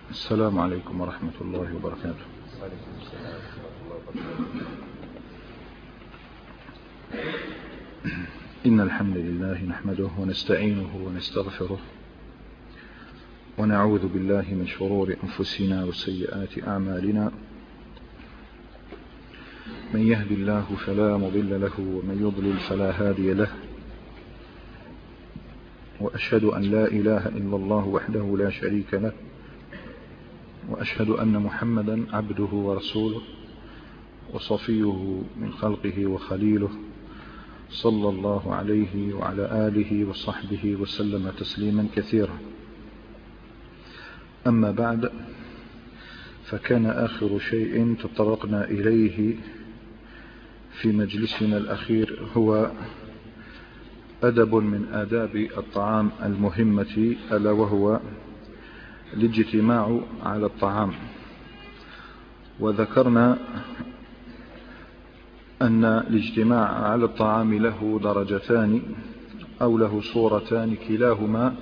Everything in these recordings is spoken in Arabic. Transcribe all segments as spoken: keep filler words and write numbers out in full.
السلام عليكم ورحمة الله وبركاته. إن الحمد لله نحمده ونستعينه ونستغفره ونعوذ بالله من شرور أنفسنا وسيئات أعمالنا. من يهد الله فلا مضل له ومن يضلل فلا هادي له، وأشهد أن لا إله إلا الله وحده لا شريك له، وأشهد أن محمدا عبده ورسوله وصفيه من خلقه وخليله، صلى الله عليه وعلى آله وصحبه وسلم تسليما كثيرا. أما بعد، فكان آخر شيء تطرقنا إليه في مجلسنا الأخير هو أدب من آداب الطعام المهمة، ألا وهو الاجتماع على الطعام. وذكرنا أن الاجتماع على الطعام له درجتان أو له صورتان، كلاهما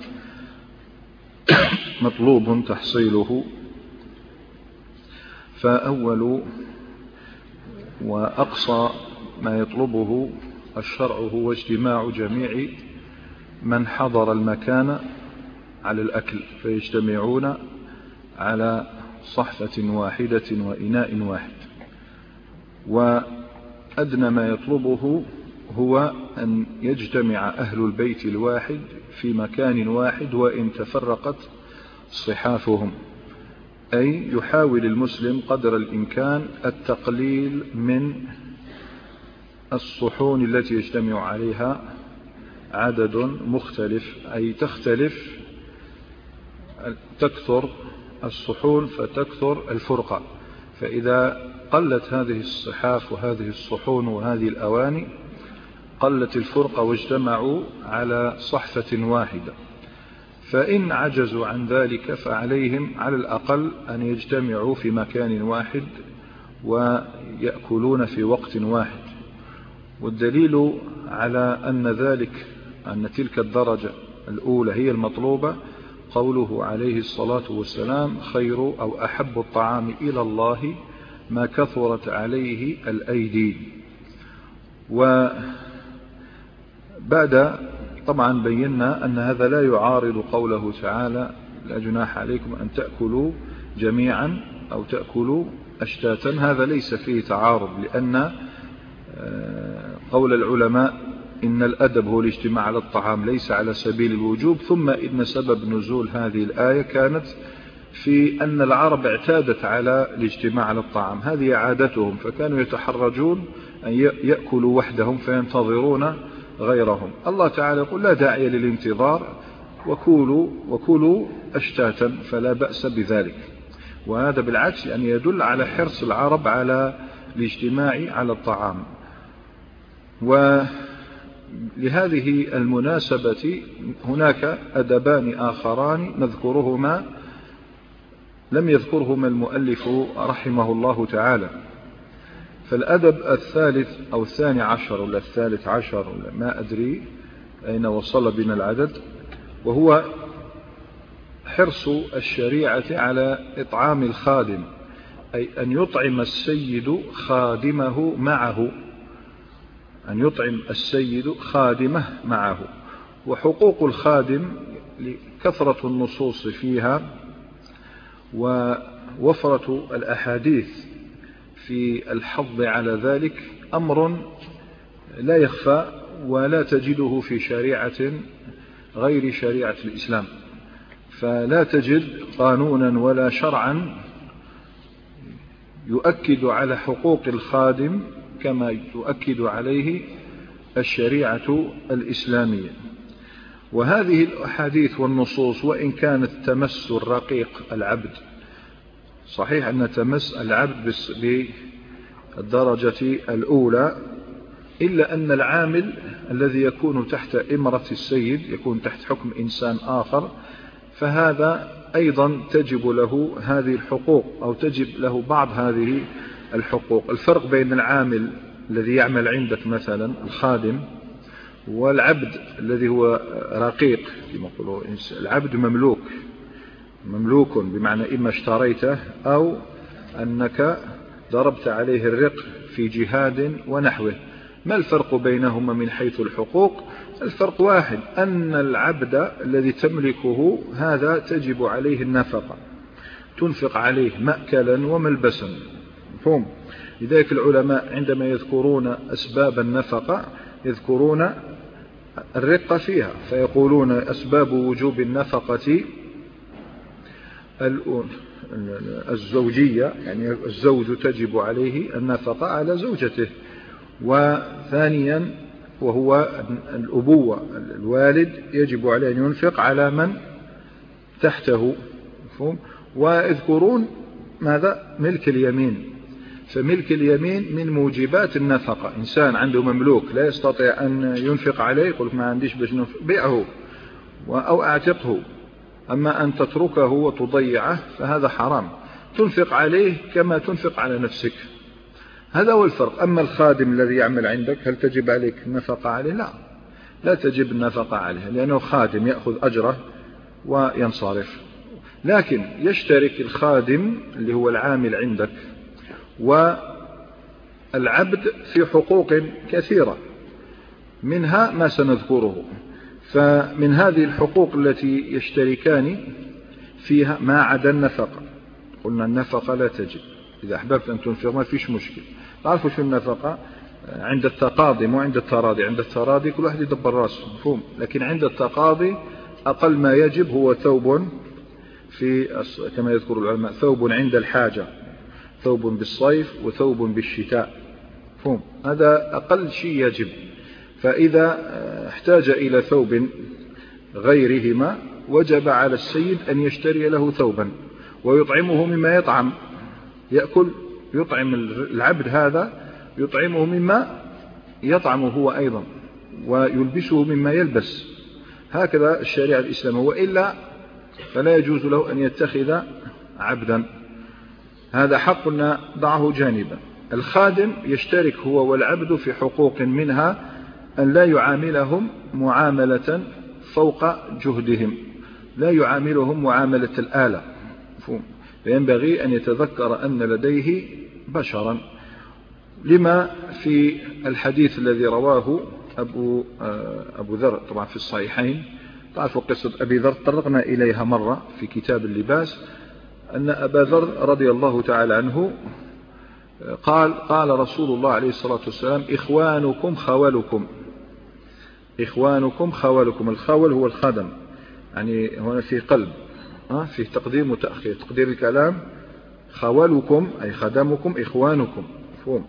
مطلوب تحصيله. فأول وأقصى ما يطلبه الشرع هو اجتماع جميع من حضر المكان على الأكل، فيجتمعون على صحفة واحدة وإناء واحد. وأدنى ما يطلبه هو أن يجتمع أهل البيت الواحد في مكان واحد وإن تفرقت صحافهم، أي يحاول المسلم قدر الإمكان التقليل من الصحون التي يجتمع عليها عدد مختلف، أي تختلف تكثر الصحون فتكثر الفرقة. فإذا قلت هذه الصحاف وهذه الصحون وهذه الأواني قلت الفرقة واجتمعوا على صحفة واحدة. فإن عجزوا عن ذلك فعليهم على الأقل أن يجتمعوا في مكان واحد ويأكلون في وقت واحد. والدليل على أن ذلك أن تلك الدرجة الأولى هي المطلوبة قوله عليه الصلاة والسلام: خير أو أحب الطعام إلى الله ما كثرت عليه الأيدي. وبعد طبعا بينا أن هذا لا يعارض قوله تعالى: لا جناح عليكم أن تأكلوا جميعا أو تأكلوا أشتاتا. هذا ليس فيه تعارض، لأن قول العلماء إن الأدب هو الاجتماع على الطعام ليس على سبيل الوجوب. ثم إن سبب نزول هذه الآية كانت في أن العرب اعتادت على الاجتماع على الطعام، هذه عادتهم، فكانوا يتحرجون أن يأكلوا وحدهم فينتظرون غيرهم. الله تعالى يقول: لا داعي للانتظار، وكولوا وكولوا أشتاتا، فلا بأس بذلك. وهذا بالعكس يعني يدل على حرص العرب على الاجتماع على الطعام. ولهذه المناسبة هناك أدبان آخران نذكرهما لم يذكرهما المؤلف رحمه الله تعالى. فالأدب الثالث أو الثاني عشر ولا الثالث عشر ولا ما أدري أين وصل بنا العدد، وهو حرص الشريعة على إطعام الخادم، أي أن يطعم السيد خادمه معه، أن يطعم السيد خادمه معه. وحقوق الخادم لكثرة النصوص فيها ووفرة الأحاديث في الحض على ذلك أمر لا يخفى ولا تجده في شريعة غير شريعة الإسلام. فلا تجد قانونا ولا شرعا يؤكد على حقوق الخادم كما تؤكد عليه الشريعة الإسلامية. وهذه الأحاديث والنصوص وإن كانت تمس الرقيق العبد، صحيح أن تمس العبد بالدرجة الأولى، إلا أن العامل الذي يكون تحت إمرة السيد يكون تحت حكم إنسان آخر، فهذا أيضا تجب له هذه الحقوق أو تجب له بعض هذه الحقوق. الفرق بين العامل الذي يعمل عندك مثلا الخادم والعبد الذي هو رقيق كما يقولوا، العبد مملوك مملوك بمعنى إما اشتريته أو أنك ضربت عليه الرق في جهاد ونحوه. ما الفرق بينهما من حيث الحقوق؟ الفرق واحد، أن العبد الذي تملكه هذا تجب عليه النفقة، تنفق عليه مأكلا وملبسا، مفهوم؟ لذلك العلماء عندما يذكرون أسباب النفقة يذكرون الرقة فيها، فيقولون أسباب وجوب النفقة الزوجية، يعني الزوج تجب عليه النفقة على زوجته. وثانيا وهو الأبوة، الوالد يجب عليه أن ينفق على من تحته، مفهوم؟ ويذكرون ماذا؟ ملك اليمين، فملك اليمين من موجبات النفقة. إنسان عنده مملوك لا يستطيع أن ينفق عليه، يقول ما عنديش باش ننفق، بيعه أو أعتقه. أما أن تتركه وتضيعه فهذا حرام، تنفق عليه كما تنفق على نفسك، هذا هو الفرق. أما الخادم الذي يعمل عندك هل تجب عليك النفقة عليه؟ لا، لا تجب النفقة عليه، لأنه خادم يأخذ أجره وينصرف. لكن يشترك الخادم اللي هو العامل عندك والعبد في حقوق كثيرة، منها ما سنذكره. فمن هذه الحقوق التي يشتركان فيها ما عدا النفقة. قلنا النفقة لا تجب، إذا أحببت أن تنفق ما فيش مشكل. تعرفوا شو النفقة؟ عند التقاضي مو عند التراضي. عند التراضي كل واحد يدبر راسه، مفهوم؟ لكن عند التقاضي أقل ما يجب هو ثوب، في كما يذكر العلماء ثوب عند الحاجة، ثوب بالصيف وثوب بالشتاء، مفهوم؟ هذا أقل شيء يجب. فإذا احتاج إلى ثوب غيرهما وجب على السيد أن يشتري له ثوبا ويطعمه مما يطعم، يأكل يطعم العبد هذا، يطعمه مما يطعم هو أيضا، ويلبسه مما يلبس. هكذا الشريعة الإسلامية، وإلا فلا يجوز له أن يتخذ عبدا. هذا حق ضعه جانبا. الخادم يشترك هو والعبد في حقوق، منها أن لا يعاملهم معاملة فوق جهدهم، لا يعاملهم معاملة الآلة، فينبغي أن يتذكر أن لديه بشرا، لما في الحديث الذي رواه أبو, أبو ذر طبعا في الصحيحين. تعرفوا قصة أبي ذر، طرقنا إليها مرة في كتاب اللباس، أن أبا ذر رضي الله تعالى عنه قال قال رسول الله عليه الصلاة والسلام: إخوانكم خولكم، إخوانكم خولكم. الخول هو الخدم، يعني هنا في قلب، في تقديم وتأخير. تقدير الكلام خولكم أي خدمكم، إخوانكم، مفهوم؟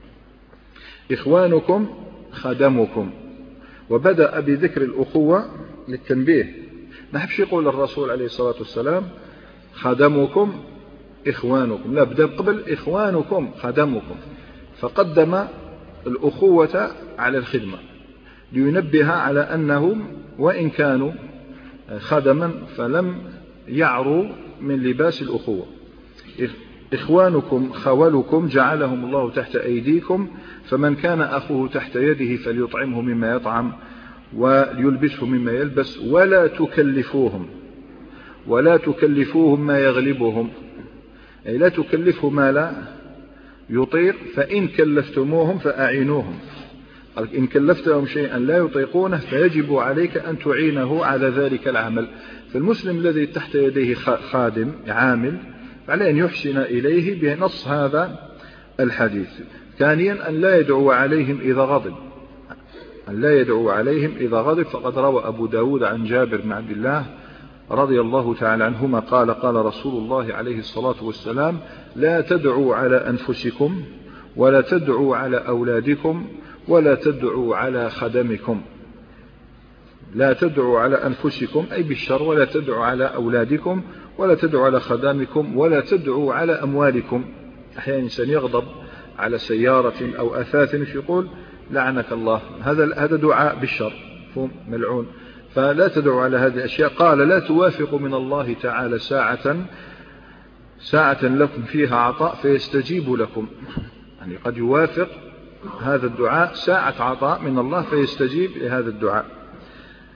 إخوانكم خدمكم. وبدأ بذكر الأخوة للتنبيه، ما حبش يقول الرسول عليه الصلاة والسلام خدمكم إخوانكم، لا، بدأ قبل إخوانكم خدمكم، فقدم الأخوة على الخدمة لينبه على أنهم وإن كانوا خدما فلم يعروا من لباس الأخوة. إخوانكم خولكم جعلهم الله تحت أيديكم، فمن كان أخوه تحت يده فليطعمه مما يطعم وليلبسه مما يلبس، ولا تكلفوهم ولا تكلفوهم ما يغلبهم، أي لا تكلفه ما لا يطيق، فإن كلفتموهم فأعينوهم. إن كلفتهم شيئا لا يطيقونه فيجب عليك أن تعينه على ذلك العمل. فالمسلم الذي تحت يديه خادم عامل عليه أن يحسن إليه بنص هذا الحديث. ثانيا أن لا يدعو عليهم إذا غضب، أن لا يدعو عليهم إذا غضب. فقد روى أبو داود عن جابر بن عبد الله رضي الله تعالى عنهما قال قال رسول الله عليه الصلاة والسلام: لا تدعوا على أنفسكم ولا تدعوا على أولادكم ولا تدعوا على خدمكم. لا تدعوا على أنفسكم أي بالشر، ولا تدعوا على أولادكم ولا تدعوا على خدامكم ولا تدعوا على أموالكم. أحيانا إنسان يغضب على سيارة أو أثاث يقول لعنك الله، هذا هذا دعاء بالشر، ملعون. فلا تدعوا على هذه الأشياء. قال: لا توافقوا من الله تعالى ساعة ساعة لكم فيها عطاء فيستجيب لكم، يعني قد يوافق هذا الدعاء ساعة عطاء من الله فيستجيب لهذا الدعاء.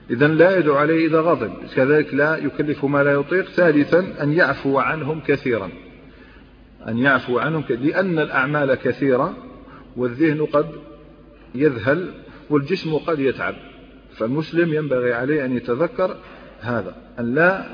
إذن لا يدعو عليه إذا غضب، كذلك لا يكلف ما لا يطيق. ثالثا أن يعفو عنهم كثيرا، أن يعفو عنهم كثيرا، لأن الأعمال كثيرة والذهن قد يذهل والجسم قد يتعب، فالمسلم ينبغي عليه أن يتذكر هذا، أن لا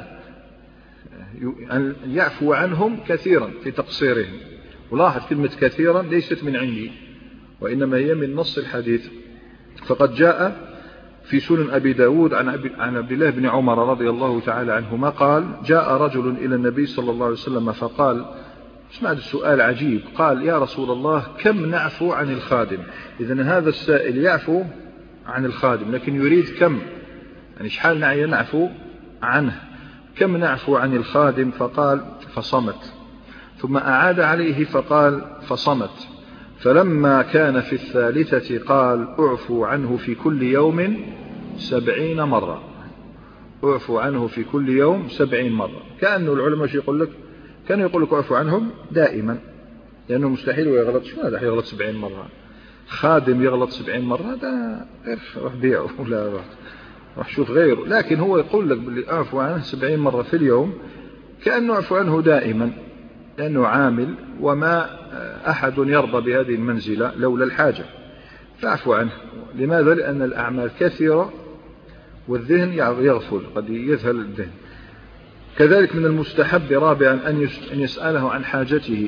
أن يعفو عنهم كثيرا في تقصيرهم. ولاحظ كلمة كثيرا ليست من عندي، وإنما هي من نص الحديث. فقد جاء في سنن أبي داود عن عبد الله بن عمر رضي الله تعالى عنهما قال: جاء رجل إلى النبي صلى الله عليه وسلم فقال، اسمع السؤال عجيب، قال: يا رسول الله كم نعفو عن الخادم؟ إذن هذا السائل يعفو عن الخادم لكن يريد كم، يعني شحال نعي نعفو عنه، كم نعفو عن الخادم؟ فقال: فصمت. ثم أعاد عليه فقال: فصمت. فلما كان في الثالثة قال: اعفو عنه في كل يوم سبعين مرة، اعفو عنه في كل يوم سبعين مرة. كأنه العلماء يقول لك، كانوا يقول لك اعفو عنهم دائما، لأنه مستحيل ويغلط. شو هذا يغلط سبعين مرة؟ خادم يغلط سبعين مرة ده روح بيعه ولا روح شوف غيره. لكن هو يقول لك باللي اعفو عنه سبعين مرة في اليوم، كأنه اعفو عنه دائما، لأنه عامل وما أحد يرضى بهذه المنزلة لولا الحاجة، فاعفو عنه. لماذا؟ لأن الأعمال كثيرة والذهن يغفل، قد يذهل الذهن. كذلك من المستحب رابعا أن يسأله عن حاجته،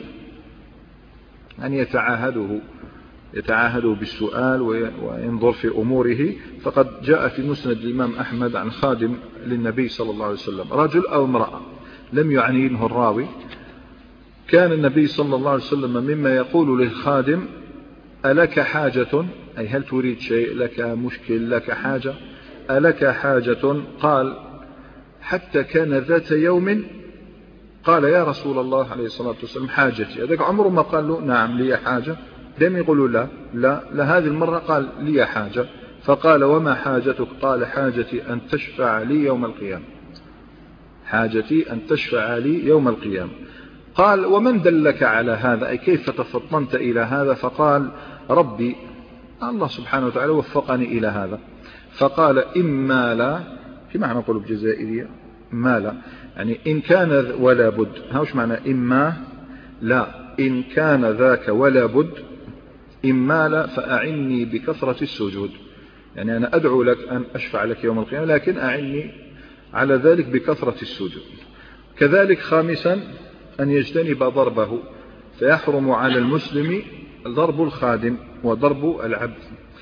أن يتعاهده يتعاهده بالسؤال وينظر في أموره. فقد جاء في مسند الإمام أحمد عن خادم للنبي صلى الله عليه وسلم، رجل أو امرأة لم يعنيه الراوي، كان النبي صلى الله عليه وسلم مما يقول للخادم: ألك حاجة؟ أي هل تريد شيء، لك مشكل، لك حاجة، ألك حاجة؟ قال: حتى كان ذات يوم قال: يا رسول الله عليه الصلاة والسلام حاجتي. هذاك عمره ما قال له نعم لي حاجة، دائما يقولوا لا لا لا. هذه المرة قال: لي حاجة. فقال: وما حاجتك؟ قال: حاجتي أن تشفع لي يوم القيامة، حاجتي أن تشفع لي يوم القيامة. قال: ومن دلك على هذا؟ أي كيف تفطنت إلى هذا؟ فقال: ربي الله سبحانه وتعالى وفقني إلى هذا. فقال: إما لا، في معنى نقول بجزائرية ما لا، يعني إن كان ولا بد. هاوش معنى إما لا؟ إن كان ذاك ولا بد، إما لا فأعني بكثرة السجود، يعني أنا أدعو لك أن أشفع لك يوم القيامة، لكن أعني على ذلك بكثرة السجود. كذلك خامسا أن يجتنب ضربه، فيحرم على المسلم ضرب الخادم وضرب العبد،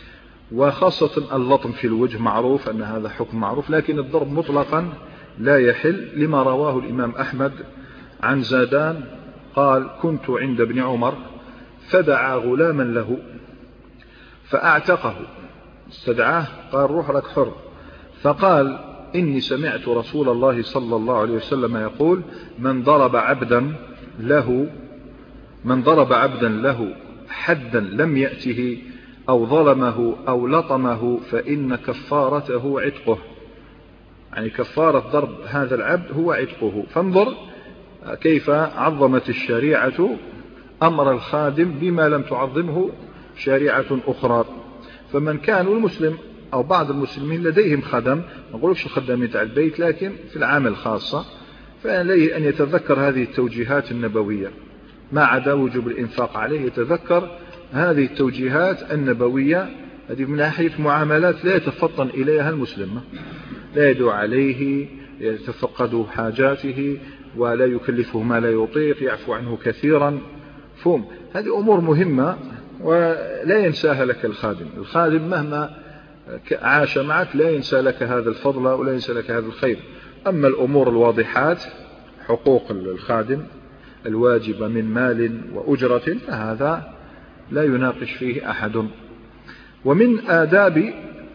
وخاصة اللطم في الوجه، معروف أن هذا حكم معروف، لكن الضرب مطلقا لا يحل، لما رواه الإمام أحمد عن زادان قال: كنت عند ابن عمر فدعا غلاما له فأعتقه، استدعاه قال: روح لك حر. فقال: إني سمعت رسول الله صلى الله عليه وسلم يقول: من ضرب عبدا له من ضرب عبدا له حدا لم يأته أو ظلمه أو لطمه فإن كفارته عتقه، يعني كفارة ضرب هذا العبد هو عتقه. فانظر كيف عظمت الشريعة أمر الخادم بما لم تعظمه شريعة أخرى. فمن كانوا المسلم أو بعض المسلمين لديهم خدم، ما نقولش الخدامين تاع البيت، لكن في العمل خاصة، فعليه أن يتذكر هذه التوجيهات النبوية، ما عدا وجوب الإنفاق عليه يتذكر هذه التوجيهات النبوية. هذه من ناحية معاملات لا يتفطن إليها المسلم، لا يدعو عليه، يتفقد حاجاته، ولا يكلفه ما لا يطيق، يعفو عنه كثيرا. فهم هذه أمور مهمة ولا ينساها لك الخادم. الخادم مهما عاش معك لا ينسى لك هذا الفضل ولا ينسى لك هذا الخير. أما الأمور الواضحات، حقوق الخادم الواجبة من مال وأجرة، فهذا لا يناقش فيه أحد. ومن آداب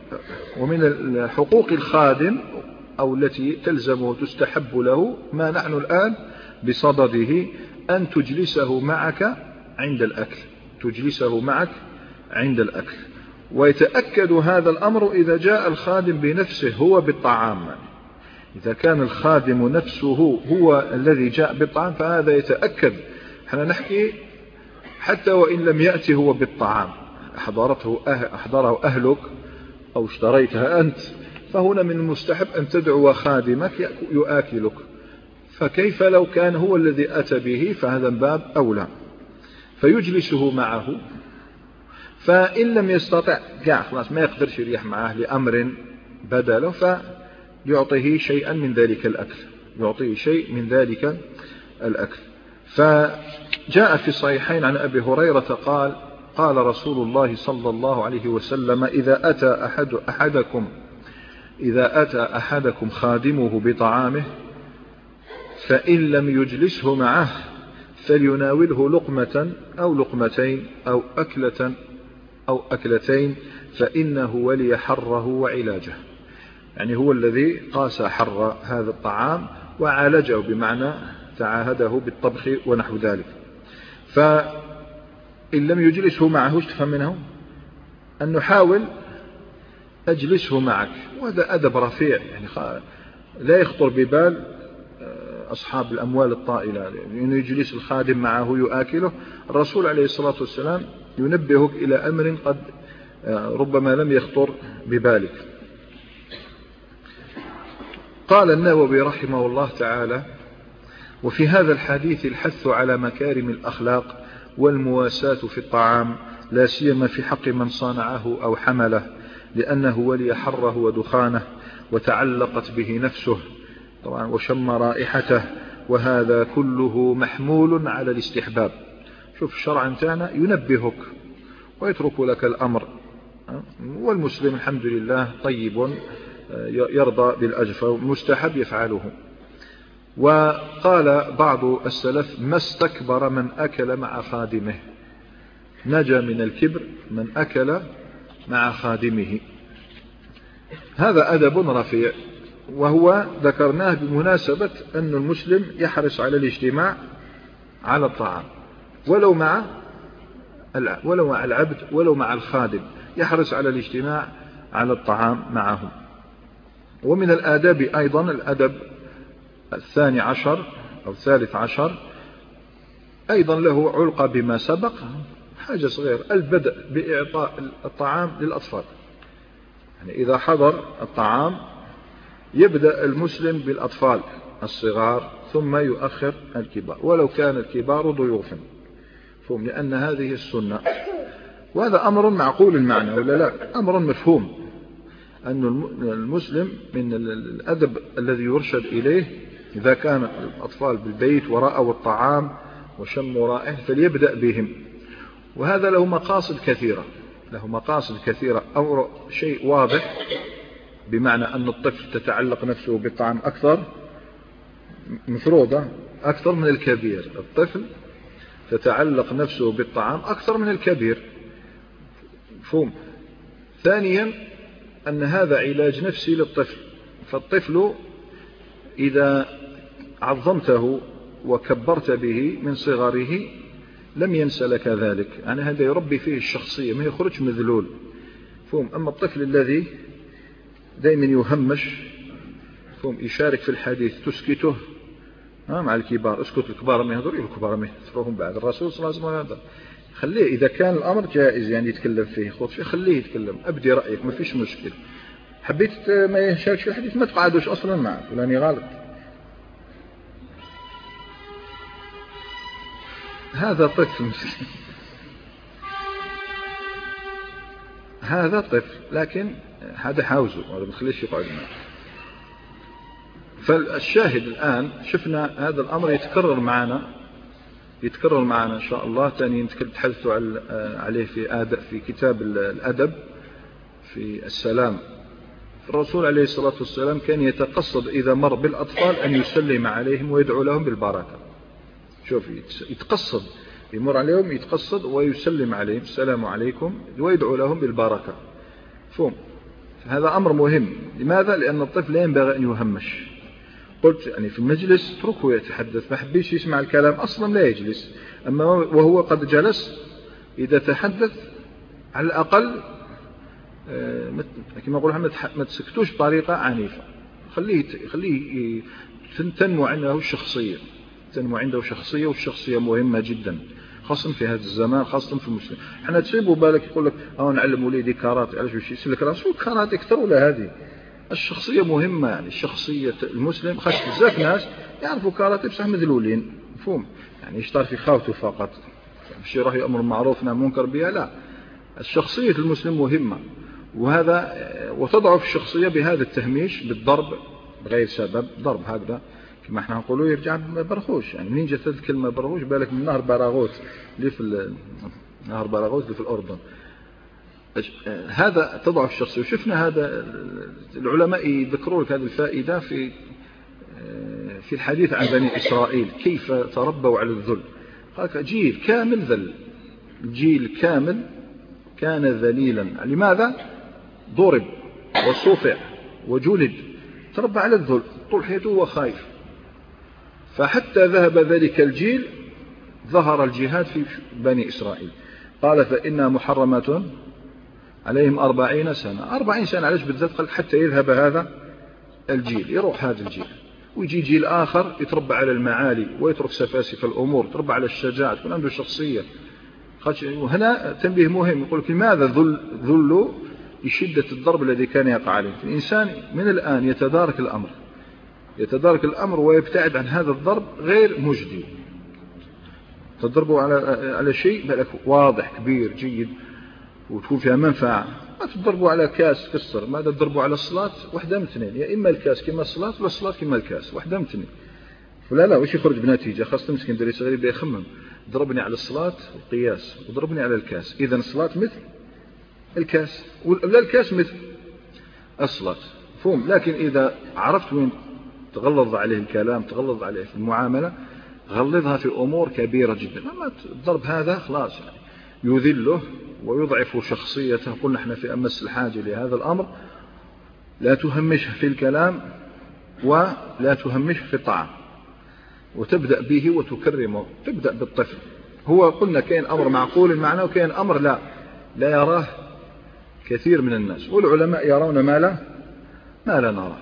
ومن حقوق الخادم أو التي تلزمه وتستحب له ما نحن الآن بصدده، أن تجلسه معك عند الأكل، تجلسه معك عند الأكل. ويتأكد هذا الأمر إذا جاء الخادم بنفسه هو بالطعام، إذا كان الخادم نفسه هو الذي جاء بالطعام فهذا يتأكد. احنا نحكي حتى وإن لم يأتي هو بالطعام، أحضرته أه... أحضره أهلك أو اشتريتها أنت، فهنا من المستحب أن تدعو خادمك يؤكلك، فكيف لو كان هو الذي أتى به؟ فهذا باب أولى. فيجلسه معه، فإن لم يستطع كاع خلاص ما يقدرش يريح معه لأمر بدله، فيعطيه شيئا من ذلك الأكل، يعطيه شيء من ذلك الأكل. فجاء في الصحيحين عن أبي هريرة قال قال رسول الله صلى الله عليه وسلم: إذا أتى أحد أحدكم إذا أتى أحدكم خادمه بطعامه فإن لم يجلسه معه فليناوله لقمة أو لقمتين أو أكلة أو أكلتين فإنه ولي حره وعلاجه. يعني هو الذي قاس حر هذا الطعام وعالجه، بمعنى تعاهده بالطبخ ونحو ذلك. فإن لم يجلسه معه، ايش تفهم منه؟ أن نحاول أجلسه معك، وهذا أدب رفيع، يعني لا يخطر ببال أصحاب الأموال الطائلة أنه يجلس الخادم معه يؤكله. الرسول عليه الصلاة والسلام ينبهك إلى أمر قد ربما لم يخطر ببالك. قال النووي رحمه الله تعالى: وفي هذا الحديث الحث على مكارم الأخلاق والمواساة في الطعام، لا سيما في حق من صنعه أو حمله، لأنه ولي حره ودخانه وتعلقت به نفسه طبعا وشم رائحته، وهذا كله محمول على الاستحباب. شوف الشرع انتانا ينبهك ويترك لك الأمر، والمسلم الحمد لله طيب يرضى بالأجر، مستحب يفعله. وقال بعض السلف: ما استكبر من أكل مع خادمه، نجا من الكبر من أكل مع خادمه. هذا أدب رفيع، وهو ذكرناه بمناسبة أن المسلم يحرص على الاجتماع على الطعام، ولو مع ولو مع العبد ولو مع الخادم، يحرص على الاجتماع على الطعام معهم. ومن الآداب أيضا الأدب الثاني عشر أو الثالث عشر، أيضا له علقة بما سبق، حاجة صغيرة: البدء بإعطاء الطعام للأطفال. يعني إذا حضر الطعام يبدأ المسلم بالأطفال الصغار ثم يؤخر الكبار، ولو كان الكبار ضيوفا، فهم، لأن هذه السنة. وهذا أمر معقول المعنى ولا لا؟ أمر مفهوم، أن المسلم من الأدب الذي يرشد إليه إذا كان الأطفال بالبيت ورأوا الطعام وشموا رائحه فليبدأ بهم. وهذا له مقاصد كثيرة، له مقاصد كثيرة. أمر شيء واضح، بمعنى أن الطفل تتعلق نفسه بالطعام أكثر، مفروضة أكثر من الكبير. الطفل تتعلق نفسه بالطعام أكثر من الكبير، مفهوم. ثانيا أن هذا علاج نفسي للطفل، فالطفل إذا عظمته وكبرت به من صغره لم ينسى لك ذلك، يعني هذا يربي فيه الشخصية، ما يخرج مذلول، فهم. أما الطفل الذي دائما يهمش، فهم، يشارك في الحديث تسكته مع الكبار، اسكت الكبار ما يهضر، الكبار ما يهضرهم بعد. الرسول صلى الله عليه وسلم خليه إذا كان الأمر جائز يعني يتكلم فيه، خذ فيه، خليه يتكلم، أبدي رأيك، ما فيش مشكلة. حبيت ما يشاركش في الحديث ما تقعدوش أصلا معك، فلاني غلط. هذا طفل هذا طفل، لكن هذا حاوزه، هذا ما تخليش يقعد معك. فالشاهد الآن شفنا هذا الأمر يتكرر معنا يتكرر معنا إن شاء الله. تاني تحدثوا عليه في آدب في كتاب الأدب في السلام. الرسول عليه الصلاة والسلام كان يتقصد إذا مر بالأطفال أن يسلم عليهم ويدعو لهم بالبركة. شوف، يتقصد يمر عليهم يتقصد ويسلم عليهم السلام عليكم ويدعو لهم بالبركة، فهم. هذا أمر مهم. لماذا؟ لأن الطفل لا ينبغي أن يهمش. قلت يعني في المجلس اتركه يتحدث، ما حبيش يسمع الكلام أصلا لا يجلس. أما وهو قد جلس إذا تحدث على الأقل كما أقول محمد ما تسكتوش بطريقة عنيفة، خليه خليه تنمو عنده الشخصية تنمو عنده شخصية، والشخصية مهمة جدا خاصة في هذا الزمان، خاصة في المسلم. احنا تسيبوا بالك يقول لك اه نعلم وليدي كاراتي، علاش باش يسلك راسو كاراتي اكثر ولا هذه الشخصية مهمة، يعني الشخصية المسلم خاص بزاف ناس يعرفوا كاراتي بصح مذلولين، مفهوم؟ يعني يشتغل في خاوته فقط، مش يروح يأمر معروف نهي منكر بها، لا. الشخصية المسلم مهمة، وهذا وتضعف الشخصية بهذا التهميش بالضرب بغير سبب، ضرب هكذا كما احنا نقولوا يرجع برغوش. يعني منين جات الكلمة برغوش؟ بالك من نهر باراغوت اللي في نهر باراغوت اللي في الأردن. هذا تضعف الشخصية. وشفنا هذا العلماء يذكروا لك هذه الفائدة في في الحديث عن بني إسرائيل كيف تربوا على الذل. قال جيل كامل ذل، جيل كامل كان ذليلا. لماذا؟ ضرب وصفع وجلد، تربى على الذل طول حياته هو خايف. فحتى ذهب ذلك الجيل ظهر الجهاد في بني إسرائيل. قال فإنها محرمة عليهم أربعين سنة. أربعين سنة علاش بالذات؟ قال حتى يذهب هذا الجيل، يروح هذا الجيل ويجي جيل آخر يتربى على المعالي ويترك سفاسف الأمور، يتربى على الشجاعة، تكون عنده شخصية. وهنا تنبيه مهم، يقول لك لماذا ذل ذلوا لشدة الضرب الذي كان يقع عليه. الإنسان من الآن يتدارك الأمر، يتدارك الأمر ويبتعد عن هذا الضرب غير مجدي. تضربوا على على شيء بالك واضح كبير جيد وتكون فيها منفعة. ما تضربوا على كاس كسر، ماذا تضربوا على الصلاة؟ واحدة من اثنين، يا إما الكاس كما الصلاة ولا الصلاة كما الكاس، واحدة من اثنين. فلا لا واش يخرج بنتيجة، خاصة مسكين دري صغير يبدا يخمم، ضربني على الصلاة والقياس وضربني على الكاس، إذا الصلاة مثل الكاس ولا الكاس مثل الصلاة، مفهوم؟ لكن إذا عرفت وين تغلظ عليه الكلام، تغلظ عليه في المعاملة، غلظها في أمور كبيرة جدا. أما الضرب هذا خلاص يعني يذله ويضعف شخصيته. قلنا احنا في أمس الحاجة لهذا الأمر. لا تهمشه في الكلام ولا تهمشه في الطعام، وتبدأ به وتكرمه. تبدأ بالطفل، هو قلنا كاين أمر معقول المعنى وكاين أمر لا لا يراه كثير من الناس، والعلماء يرون ما لا ما لا نرى.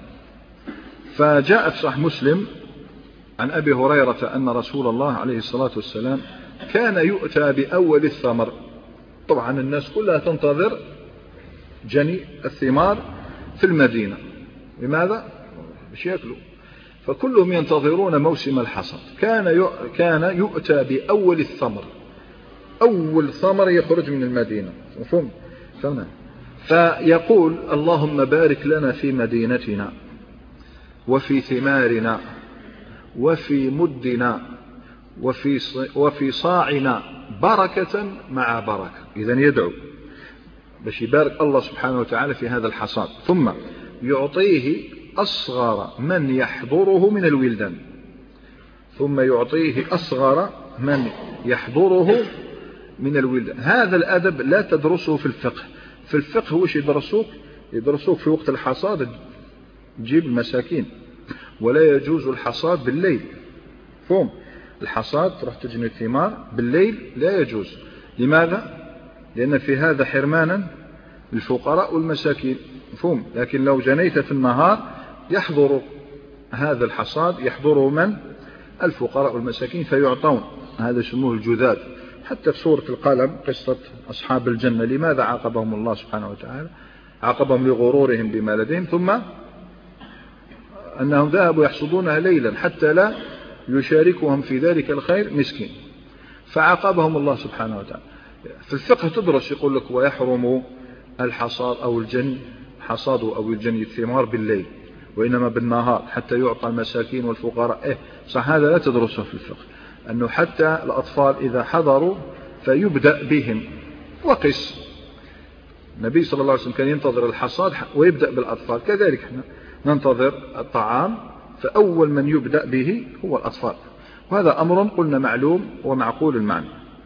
فجاء في صحيح مسلم عن أبي هريرة أن رسول الله عليه الصلاة والسلام كان يؤتى بأول الثمر. طبعا الناس كلها تنتظر جني الثمار في المدينة. لماذا؟ باش يأكلوا. فكلهم ينتظرون موسم الحصاد. كان كان يؤتى بأول الثمر، أول ثمر يخرج من المدينة، مفهوم؟ فهمنا؟ فيقول اللهم بارك لنا في مدينتنا وفي ثمارنا وفي مدنا وفي وفي صاعنا بركة مع بركة. إذن يدعو باش يبارك الله سبحانه وتعالى في هذا الحصاد، ثم يعطيه أصغر من يحضره من الولدان، ثم يعطيه أصغر من يحضره من الولدان. هذا الأدب لا تدرسه في الفقه. في الفقه وش يدرسوك؟ يدرسوك في وقت الحصاد تجيب المساكين، ولا يجوز الحصاد بالليل. فهم الحصاد تروح تجني الثمار بالليل لا يجوز. لماذا؟ لأن في هذا حرمانا للفقراء والمساكين، مفهوم؟ لكن لو جنيت في النهار يحضر هذا الحصاد، يحضره من؟ الفقراء والمساكين فيعطون. هذا يسموه الجذاذ. حتى في سورة القلم قصة أصحاب الجنة لماذا عاقبهم الله سبحانه وتعالى؟ عاقبهم لغرورهم بما لديهم، ثم أنهم ذهبوا يحصدونها ليلا حتى لا يشاركهم في ذلك الخير مسكين، فعاقبهم الله سبحانه وتعالى. في الفقه تدرس يقول لك ويحرم الحصاد أو الجني حصاد أو الجني الثمار بالليل، وإنما بالنهار حتى يعطى المساكين والفقراء. إيه صح، هذا لا تدرسه في الفقه، أنه حتى الأطفال إذا حضروا فيبدأ بهم. وقس النبي صلى الله عليه وسلم كان ينتظر الحصاد ويبدأ بالأطفال، كذلك احنا ننتظر الطعام فأول من يبدأ به هو الأطفال. وهذا أمر قلنا معلوم ومعقول المعنى.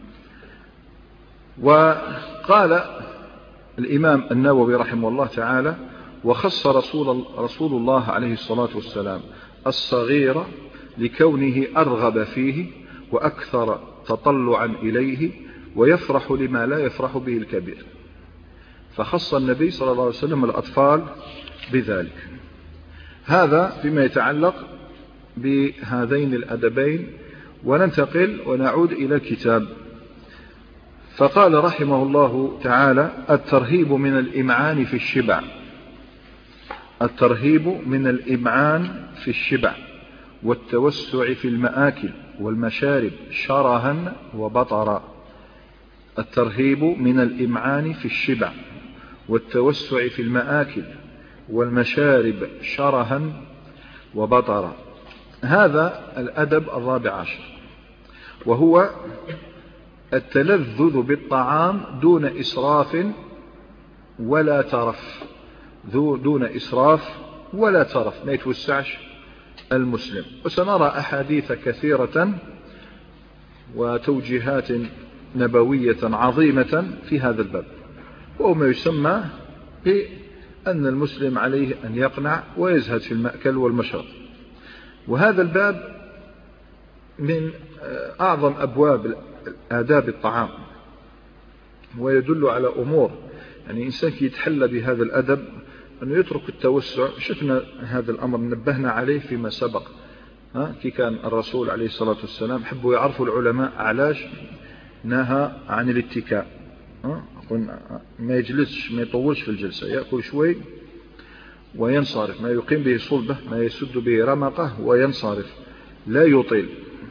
وقال الإمام النووي رحمه الله تعالى وخص رسول, رسول الله عليه الصلاة والسلام الصغير لكونه أرغب فيه وأكثر تطلعا إليه ويفرح لما لا يفرح به الكبير. فخص النبي صلى الله عليه وسلم الأطفال بذلك. هذا فيما يتعلق بهذين الأدبين. وننتقل ونعود إلى الكتاب. فقال رحمه الله تعالى الترهيب من الإمعان في الشبع. الترهيب من الإمعان في الشبع والتوسع في المآكل والمشارب شرها وبطرا. الترهيب من الإمعان في الشبع والتوسع في المآكل والمشارب شرها وبطرا. هذا الأدب الرابع عشر، وهو التلذذ بالطعام دون إسراف ولا ترف، دون إسراف ولا ترف، ما يتوسعش المسلم. وسنرى أحاديث كثيرة وتوجيهات نبوية عظيمة في هذا الباب، وهو ما يسمى بأن المسلم عليه أن يقنع ويزهد في المأكل والمشرب. وهذا الباب من أعظم أبواب آداب الطعام، ويدل على أمور يعني إنسان كي يتحلى بهذا الأدب أنه يترك التوسع. شفنا هذا الأمر، نبهنا عليه فيما سبق، ها كي كان الرسول عليه الصلاة والسلام حبوا يعرفوا العلماء علاش نهى عن الاتكاء. ما يجلسش، ما يطولش في الجلسة، يأكل شوي وينصرف، ما يقيم به صلبه، ما يسد به رمقه وينصرف، لا يطيل.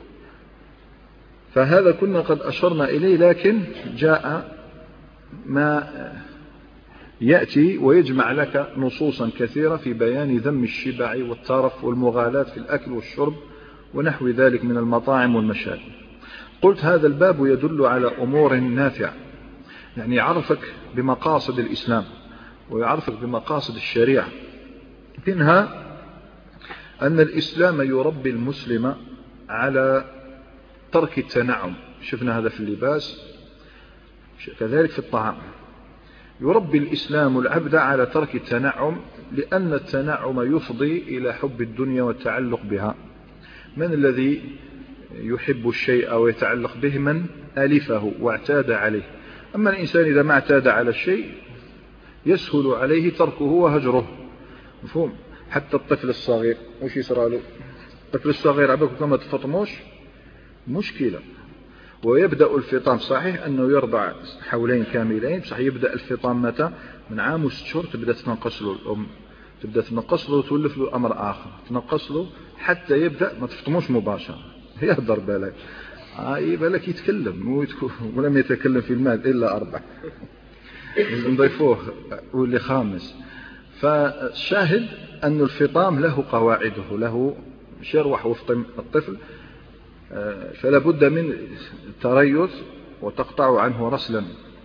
فهذا كنا قد أشرنا إليه، لكن جاء ما يأتي ويجمع لك نصوصا كثيرة في بيان ذم الشبع والترف والمغالاة في الأكل والشرب ونحو ذلك من المطاعم والمشارب. قلت هذا الباب يدل على أمور نافعة، يعني يعرفك بمقاصد الإسلام ويعرفك بمقاصد الشريعة. منها أن الإسلام يربي المسلم على ترك التنعم، شفنا هذا في اللباس، كذلك في الطعام. يربي الإسلام العبد على ترك التنعم، لأن التنعم يفضي إلى حب الدنيا والتعلق بها. من الذي يحب الشيء ويتعلق به؟ من ألفه واعتاد عليه. أما الإنسان إذا ما اعتاد على الشيء يسهل عليه تركه وهجره، مفهوم؟ حتى الطفل الصغير وش يصير له؟ الطفل الصغير عبك كما تفطموش مشكلة، ويبدأ الفطام. صحيح أنه يرضع حولين كاملين، صحيح يبدأ الفطام متى؟ من عام وست شهور تبدأ تنقص له الأم، تبدأ تنقص له وتولف له أمر آخر، تنقص له حتى يبدأ ما تفطموش مباشرة، يهدر بالك آه بالك يتكلم ولم يتكلم في المال إلا أربع نضيفوه واللي خامس. فالشاهد أن الفطام له قواعده، له شروح وفطم الطفل، فلا بد من تريث وتقطع عنه رسلا.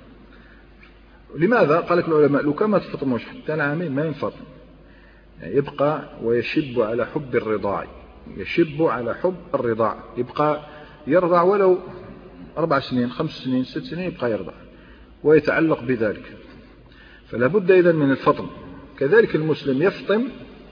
لماذا؟ قال لك العلماء لو كما تفطموش حتى العامين ما ينفطم، يعني يبقى ويشب على حب الرضاع، يشب على حب الرضاع، يبقى يرضع ولو أربع سنين خمس سنين ست سنين يبقى يرضع ويتعلق بذلك. فلا بد إذن من الفطم. كذلك المسلم يفطم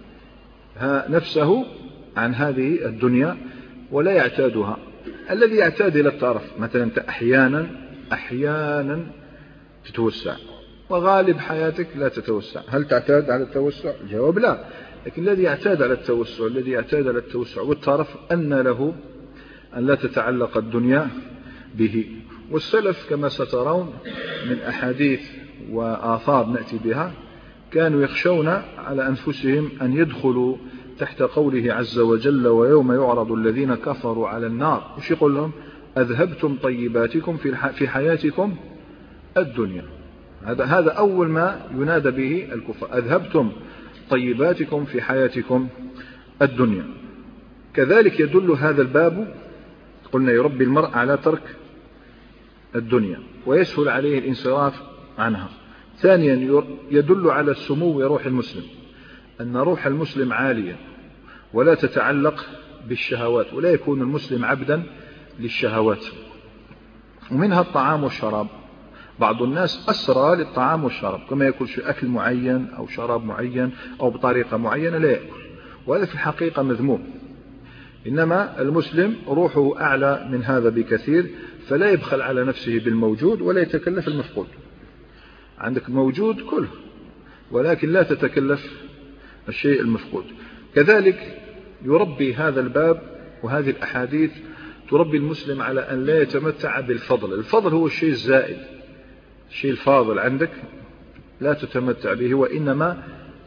نفسه عن هذه الدنيا ولا يعتادها. الذي يعتاد إلى الترف مثلا أنت أحيانا أحيانا تتوسع، وغالب حياتك لا تتوسع، هل تعتاد على التوسع؟ الجواب لا. لكن الذي يعتاد على التوسع، الذي يعتاد على التوسع والترف أن له أن لا تتعلق الدنيا به. والسلف كما سترون من أحاديث وآثار نأتي بها كانوا يخشون على أنفسهم أن يدخلوا تحت قوله عز وجل ويوم يعرض الذين كفروا على النار، وش يقول لهم؟ أذهبتم طيباتكم في حياتكم الدنيا. هذا هذا أول ما ينادى به الكفار، أذهبتم طيباتكم في حياتكم الدنيا. كذلك يدل هذا الباب قلنا يربي المرء على ترك الدنيا ويسهل عليه الانصراف عنها. ثانيا يدل على سمو روح المسلم، أن روح المسلم عالية ولا تتعلق بالشهوات، ولا يكون المسلم عبدا للشهوات. ومنها الطعام والشراب، بعض الناس أسرى للطعام والشراب، كما يأكل شيء أكل معين أو شراب معين أو بطريقة معينة لا يأكل، وهذا في الحقيقة مذموم. إنما المسلم روحه أعلى من هذا بكثير، فلا يبخل على نفسه بالموجود ولا يتكلف المفقود. عندك موجود كله، ولكن لا تتكلف الشيء المفقود. كذلك يربي هذا الباب وهذه الأحاديث تربي المسلم على أن لا يتمتع بالفضل. الفضل هو الشيء الزائد، الشيء الفاضل عندك لا تتمتع به، وإنما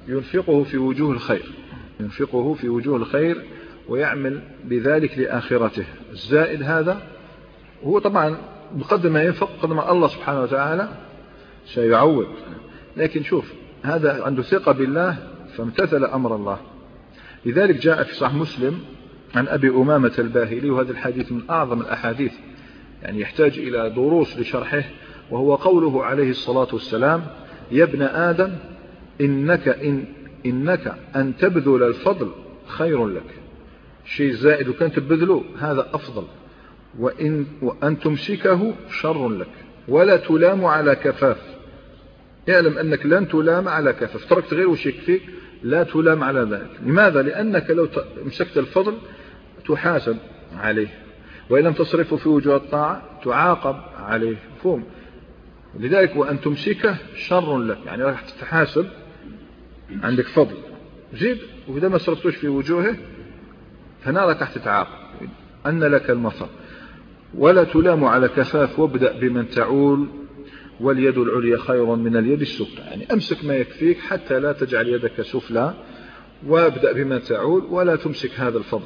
ينفقه في وجوه الخير، ينفقه في وجوه الخير ويعمل بذلك لآخرته. الزائد هذا هو طبعا بقدر ما ينفق قدر ما الله سبحانه وتعالى سيعوض. لكن شوف هذا عنده ثقة بالله فامتثل أمر الله. لذلك جاء في صحيح مسلم عن أبي أمامة الباهلي، وهذا الحديث من أعظم الأحاديث يعني يحتاج إلى دروس لشرحه، وهو قوله عليه الصلاة والسلام: يا ابن آدم إنك, إن إنك أن تبذل الفضل خير لك، شيء زائد وكان تبذله هذا أفضل، وإن وأن تمسكه شر لك ولا تلام على كفاف. اعلم أنك لن تلام على كفاف، تركت غير وش يكفيك، لا تلام على ذلك. لماذا؟ لأنك لو مسكت الفضل تحاسب عليه، وإن لم تصرفه في وجوه الطاعة تعاقب عليه. فهم؟ لذلك وأن تمسكه شر لك، يعني راح تتحاسب، عندك فضل زيد وإذا ما صرفتوش في وجوهه فنارك راح تتعاقب. أن لك المطر ولا تلام على كفاف، وابدأ بمن تعول واليد العليا خير من اليد السفلى. يعني أمسك ما يكفيك حتى لا تجعل يدك سفلى، وابدأ بمن تعول ولا تمسك هذا الفضل.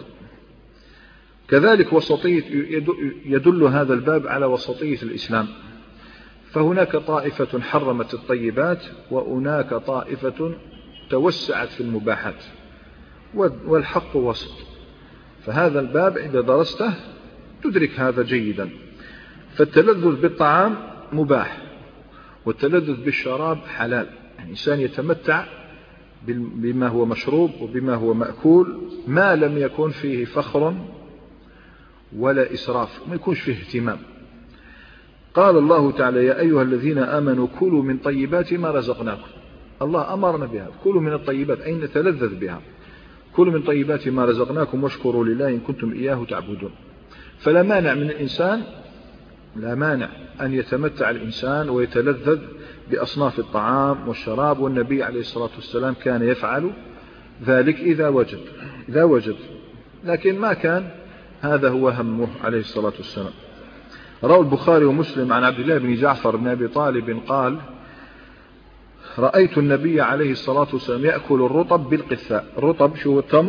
كذلك وسطية، يدل هذا الباب على وسطية الإسلام، فهناك طائفة حرمت الطيبات وهناك طائفة توسعت في المباحات، والحق وسط. فهذا الباب إذا درسته تدرك هذا جيدا. فالتلذذ بالطعام مباح، والتلذذ بالشراب حلال. يعني إنسان يتمتع بما هو مشروب وبما هو مأكول ما لم يكن فيه فخر ولا إسراف، ما يكونش فيه اهتمام. قال الله تعالى: يا أيها الذين آمنوا كلوا من طيبات ما رزقناكم. الله أمرنا بها، كلوا من الطيبات أي نتلذذ بها. كلوا من طيبات ما رزقناكم واشكروا لله إن كنتم إياه تعبدون. فلا مانع من الإنسان، لا مانع أن يتمتع الإنسان ويتلذذ بأصناف الطعام والشراب، والنبي عليه الصلاة والسلام كان يفعل ذلك إذا وجد إذا وجد لكن ما كان هذا هو همه عليه الصلاة والسلام. روى البخاري ومسلم عن عبد الله بن جعفر بن أبي طالب قال: رأيت النبي عليه الصلاة والسلام يأكل الرطب بالقثاء. الرطب شو التمر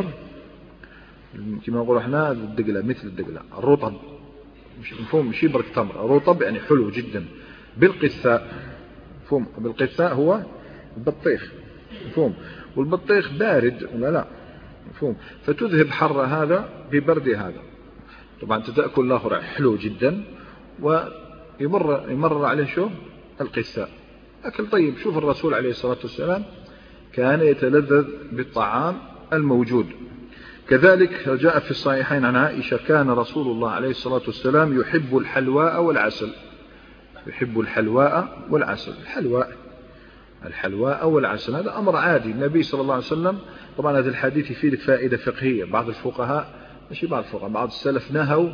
كما نقول احنا الدقلة، مثل الدقلة. الرطب مش مفهوم، مش يبرك تمر، الرطب يعني حلو جدا. بالقثاء مفهوم، بالقثاء هو البطيخ مفهوم، والبطيخ بارد ولا لا مفهوم، فتذهب حر هذا ببرد هذا. طبعا تتأكل الآخر حلو جدا، ويمر يمر عليه شو القثاء، أكل طيب. شوف الرسول عليه الصلاة والسلام كان يتلذذ بالطعام الموجود. كذلك جاء في الصحيحين عن عائشة: كان رسول الله عليه الصلاة والسلام يحب الحلواء والعسل. يحب الحلواء والعسل. الحلواء الحلواء والعسل هذا أمر عادي. النبي صلى الله عليه وسلم، طبعا هذا الحديث يفيد فائدة فقهية. بعض الفقهاء، مش بعض الفقهاء، بعض السلف نهوا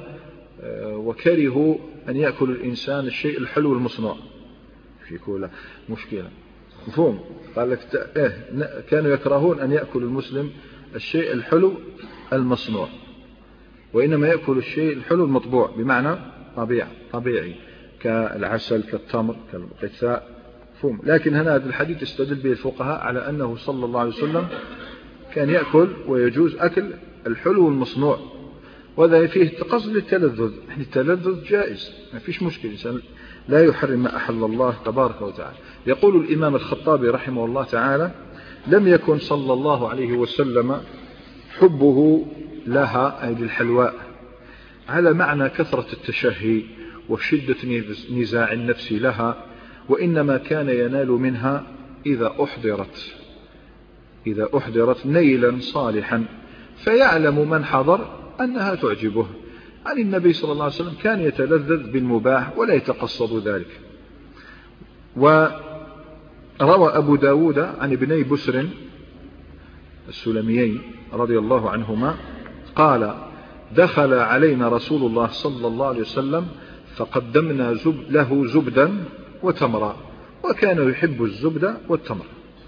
وكرهوا أن يأكل الإنسان الشيء الحلو المصنوع. في كل مشكلة مفهوم. قال لك إيه، كانوا يكرهون أن يأكل المسلم الشيء الحلو المصنوع، وإنما يأكل الشيء الحلو المطبوع، بمعنى طبيعي طبيعي كالعسل كالتمر كالقثاء مفهوم. لكن هنا هذا الحديث استدل به الفقهاء على أنه صلى الله عليه وسلم كان يأكل ويجوز أكل الحلو المصنوع، وهذا فيه قصد للتلذذ. يعني التلذذ جائز، ما فيش مشكلة، لا يحرم ما أحل الله تبارك وتعالى. يقول الإمام الخطابي رحمه الله تعالى: لم يكن صلى الله عليه وسلم حبه لها أي للحلواء على معنى كثرة التشهي وشدة نزاع النفس لها، وإنما كان ينال منها إذا أحضرت إذا أحضرت نيلا صالحا، فيعلم من حضر أنها تعجبه. عن النبي صلى الله عليه وسلم كان يتلذذ بالمباح ولا يتقصد ذلك. وروى أبو داود عن ابني بسر السلميين رضي الله عنهما قال: دخل علينا رسول الله صلى الله عليه وسلم فقدمنا زب له زبدا وتمرا، وكان يحب الزبد والتمر.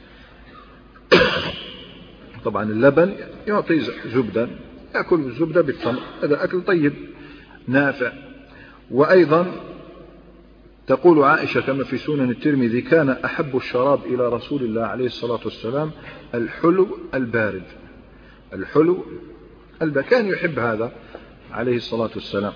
طبعا اللبن يعطي زبدا، يأكل الزبدة بالتمر، هذا أكل طيب نافع. وأيضا تقول عائشة كما في سنن الترمذي: كان أحب الشراب إلى رسول الله عليه الصلاة والسلام الحلو البارد. الحلو البارد كان يحب هذا عليه الصلاة والسلام.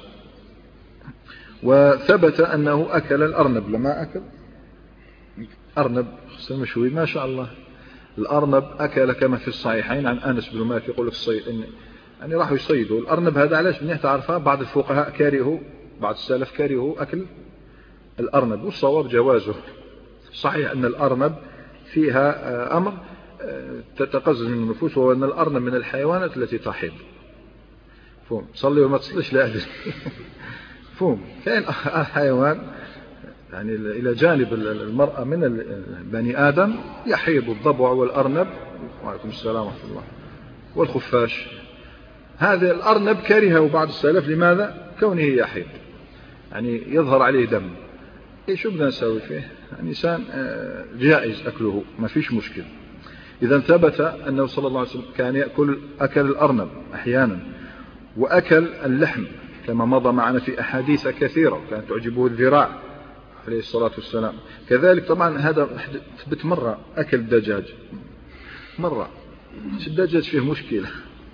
وثبت أنه أكل الأرنب. لما أكل أرنب مشوي ما شاء الله، الأرنب أكل كما في الصحيحين عن أنس بن مالك يقول الصيد إن يعني راحوا يصيدوا الأرنب هذا. علاش من تعرفها؟ بعض الفقهاء كارهوا، بعض السلف كارهوا أكل الأرنب، والصواب جوازه. صحيح أن الأرنب فيها أمر تتقزز من النفوس، وهو أن الأرنب من الحيوانات التي تحيض. فهم تصلي وما تصليش لا أدري. فهم كان حيوان يعني إلى جانب المرأة من بني آدم يحيض الضبع والأرنب، وعليكم السلام ورحمة الله، والخفاش. هذا الأرنب كرهه بعض السلف. لماذا؟ كونه يحيض يعني يظهر عليه دم. إيه شو بدنا نسوي فيه؟ الإنسان جائز أكله ما فيش مشكلة. إذا ثبت أنه صلى الله عليه وسلم كان يأكل أكل الأرنب أحيانا، وأكل اللحم كما مضى معنا في أحاديث كثيرة، وكانت تعجبه الذراع عليه الصلاة والسلام. كذلك طبعا هذا ثبت مرة أكل الدجاج مرة. الدجاج فيه مشكلة.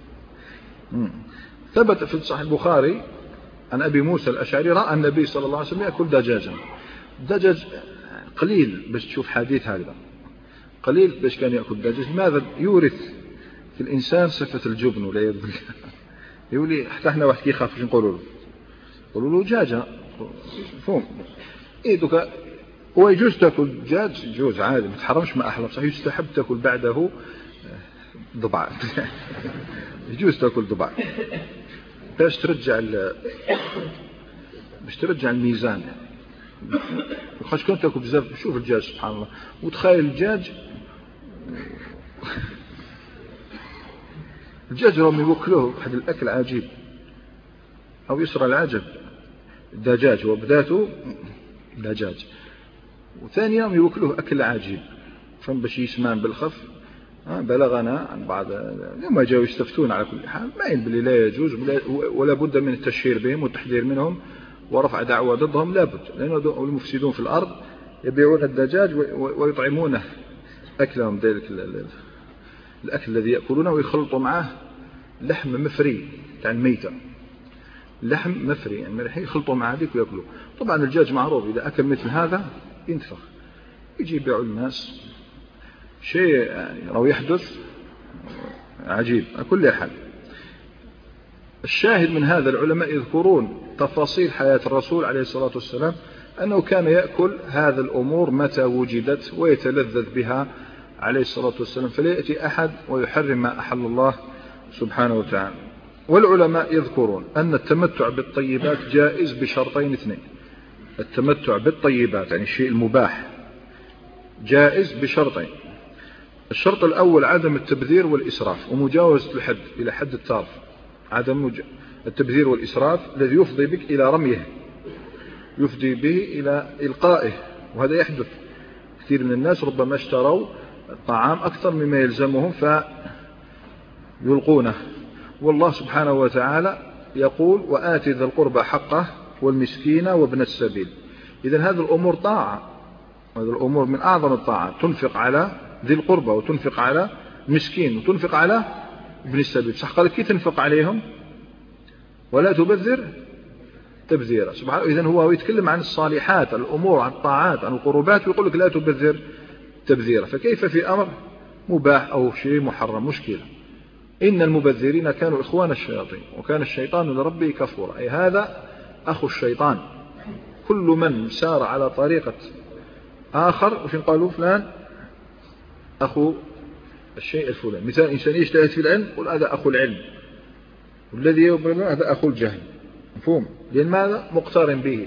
ثبت في صحيح البخاري عن أبي موسى الأشعري رأى النبي صلى الله عليه وسلم يأكل دجاجا. الدجاج قليل باش تشوف حديث هذا، قليل باش كان يأكل دجاج. لماذا؟ يورث في الإنسان صفة الجبن ولا يبغي. يقولي حتى احنا واحد كيخاف شو نقولوا له؟ نقولوا له دجاجة. فهم إيه دوكا هو يجوز تأكل دجاج، يجوز عادي ما تحرمش، ما أحلى. صحيح يستحب تأكل بعده ضبع. يجوز تأكل ضبع باش ترجع باش ترجع الميزان. خاش كنت تأكل بزاف. شوف الدجاج سبحان الله، وتخيل الدجاج الدجاج راهم يوكلوه واحد الأكل عجيب أو يسرى العجب. الدجاج وبذاته دجاج، وثاني يوم يوكلوه أكل عجيب. فهم باش يسمان بالخف. بلغنا عن بعض لما جاءوا يستفتون على كل حال ما ينبغي لا يجوز ولا بد من التشهير بهم والتحذير منهم ورفع دعوة ضدهم. لابد، لأنه المفسدون في الأرض يبيعون الدجاج ويطعمونه أكلهم ذلك الأكل الذي يأكلونه، ويخلطوا معه لحم مفري تاع الميتة، لحم مفري يعني الحين يخلطوا مع هذيك ويأكلوا. طبعا الدجاج معروف إذا أكل مثل هذا ينتفخ، يجي يبيعوا الناس شيء يعني لو يحدث عجيب. على كل حال الشاهد من هذا العلماء يذكرون تفاصيل حياة الرسول عليه الصلاة والسلام أنه كان يأكل هذا الأمور متى وجدت ويتلذذ بها عليه الصلاة والسلام، فلا يأتي أحد ويحرم ما أحل الله سبحانه وتعالى. والعلماء يذكرون أن التمتع بالطيبات جائز بشرطين اثنين. التمتع بالطيبات يعني الشيء المباح جائز بشرطين. الشرط الأول عدم التبذير والإسراف ومجاوزة الحد إلى حد التارف. عدم التبذير والإسراف الذي يفضي بك إلى رميه، يفضي به إلى إلقائه، وهذا يحدث. كثير من الناس ربما اشتروا الطعام أكثر مما يلزمهم فيلقونه. والله سبحانه وتعالى يقول وآتي ذا القربى حقه والمسكين وابن السبيل. إذن هذه الأمور طاعة، هذه الأمور من أعظم الطاعة. تنفق على ذي القربى وتنفق على مسكين وتنفق على ابن السبيل. صح قال كي تنفق عليهم ولا تبذر تبذيرا سبحانه. إذن هو يتكلم عن الصالحات، الأمور، عن الطاعات، عن القربات، ويقول لك لا تبذر تبذيرا. فكيف في أمر مباح أو شيء محرم؟ مشكلة. إن المبذرين كانوا إخوان الشياطين وكان الشيطان لربه كفورا. أي هذا أخو الشيطان. كل من سار على طريقة آخر وش قالوا فلان أخو الشيء الفلاني. مثال إنسان يجتهد في العلم قل هذا أخو العلم، والذي يبرم هذا أخو الجهل. مفهوم؟ لأن ماذا؟ مقترن به.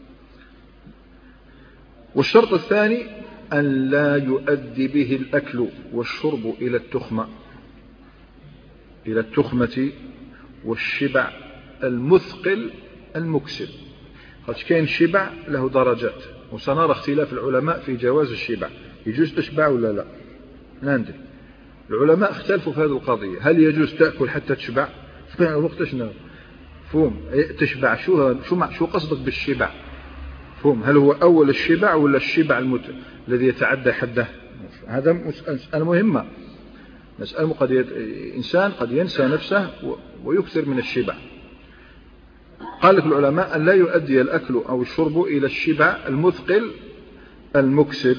والشرط الثاني أن لا يؤدي به الأكل والشرب إلى التخمة إلى التخمة والشبع المثقل المكسل. خاطش كاين شبع له درجات، وسنرى اختلاف العلماء في جواز الشبع. يجوز تشبع ولا لا؟ لا ندري. العلماء اختلفوا في هذه القضية. هل يجوز تأكل حتى تشبع؟ فين الوقت شنو؟ فهم تشبع شو شو شو قصدك بالشبع؟ فهم هل هو أول الشبع ولا الشبع المت... الذي يتعدى حده؟ هذا مسألة مهمة. مسألة قد يت... إنسان قد ينسى نفسه و... ويكثر من الشبع. قال لك العلماء أن لا يؤدي الأكل أو الشرب إلى الشبع المثقل المكسر.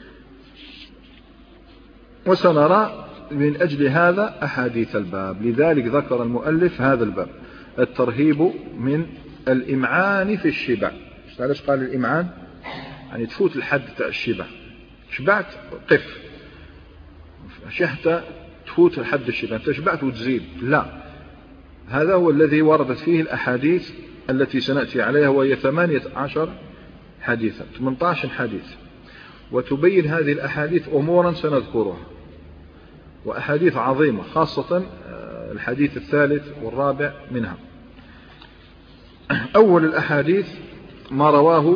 وسنرى من أجل هذا أحاديث الباب، لذلك ذكر المؤلف هذا الباب، الترهيب من الإمعان في الشبع. علاش قال الإمعان؟ يعني تفوت الحد تاع الشبع، شبعت قف، مش حتى تفوت الحد الشبع، انت شبعت وتزيد، لا، هذا هو الذي وردت فيه الأحاديث التي سنأتي عليها، وهي ثمانية عشر حديثا، ثمانية عشر حديث، وتبين هذه الأحاديث أمورا سنذكرها، وأحاديث عظيمة، خاصة الحديث الثالث والرابع منها. أول الأحاديث ما رواه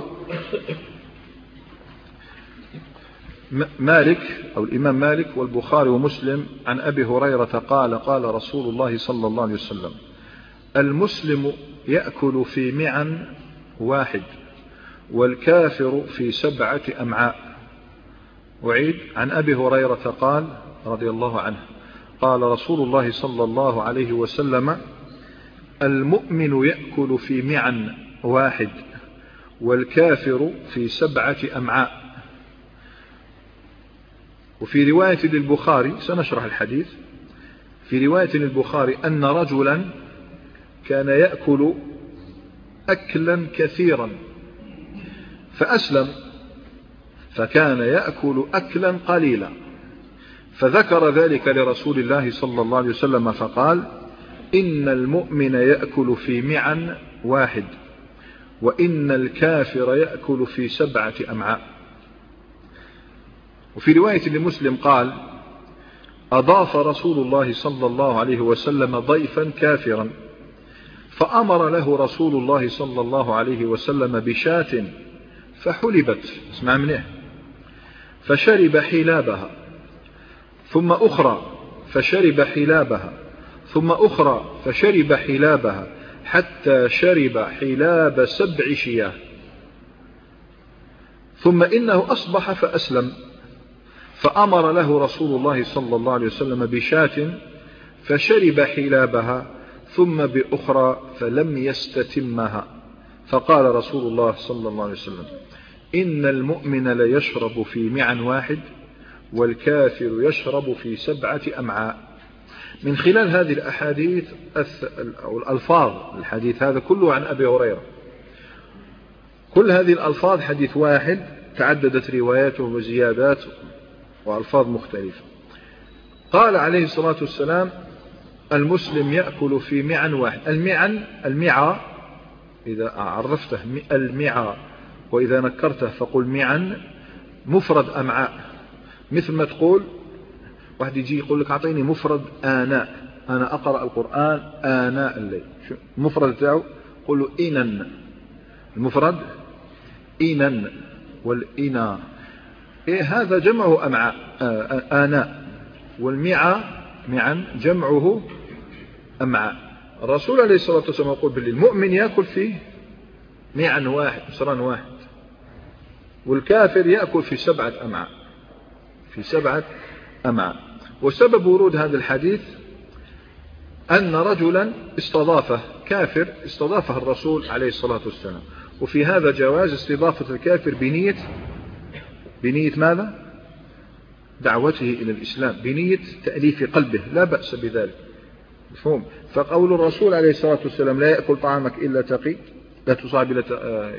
مالك أو الإمام مالك والبخاري ومسلم عن أبي هريرة قال قال رسول الله صلى الله عليه وسلم: المسلم يأكل في معن واحد والكافر في سبعة أمعاء. أعيد: عن أبي هريرة قال رضي الله عنه قال رسول الله صلى الله عليه وسلم: المؤمن يأكل في معن واحد والكافر في سبعة أمعاء. وفي رواية للبخاري، سنشرح الحديث، في رواية للبخاري أن رجلا كان يأكل أكلا كثيرا فأسلم، فكان يأكل أكلا قليلا، فذكر ذلك لرسول الله صلى الله عليه وسلم فقال: إن المؤمن يأكل في معن واحد وإن الكافر يأكل في سبعة أمعاء. وفي رواية لمسلم قال: أضاف رسول الله صلى الله عليه وسلم ضيفا كافرا، فأمر له رسول الله صلى الله عليه وسلم بشاة فحلبت، اسمع منه، فشرب حلابها، ثم أخرى فشرب حلابها، ثم أخرى فشرب حلابها، حتى شرب حلاب سبع شياه، ثم إنه أصبح فأسلم، فأمر له رسول الله صلى الله عليه وسلم بشاة فشرب حلابها، ثم بأخرى فلم يستتمها، فقال رسول الله صلى الله عليه وسلم: إن المؤمن ليشرب في معن واحد والكافر يشرب في سبعة أمعاء. من خلال هذه الأحاديث أو الألفاظ، الحديث هذا كله عن أبي هريرة، كل هذه الألفاظ حديث واحد تعددت رواياته وزيادات وألفاظ مختلفة. قال عليه الصلاة والسلام: المسلم يأكل في معن واحد. المعن، المعى إذا عرفته المعى، وإذا نكرته فقل معن، مفرد أمعاء، مثل ما تقول واحد يجي يقول لك أعطيني مفرد آناء، أنا أقرأ القرآن آناء الليل، المفرد تاعه قل له إنن، المفرد إنن والإنا، إيه هذا جمعه أمعاء آناء، والمعى معا جمعه أمعاء. الرسول عليه الصلاة والسلام يقول بالليل المؤمن يأكل فيه معا واحد، مصران واحد، والكافر يأكل في سبعة أمعاء، في سبعة أمعاء. وسبب ورود هذا الحديث أن رجلا استضافه كافر، استضافه الرسول عليه الصلاة والسلام، وفي هذا جواز استضافة الكافر بنية بنية ماذا؟ دعوته إلى الإسلام، بنية تأليف قلبه، لا بأس بذلك، مفهوم؟ فقول الرسول عليه الصلاة والسلام: لا يأكل طعامك إلا تقي، لا تصاب إلا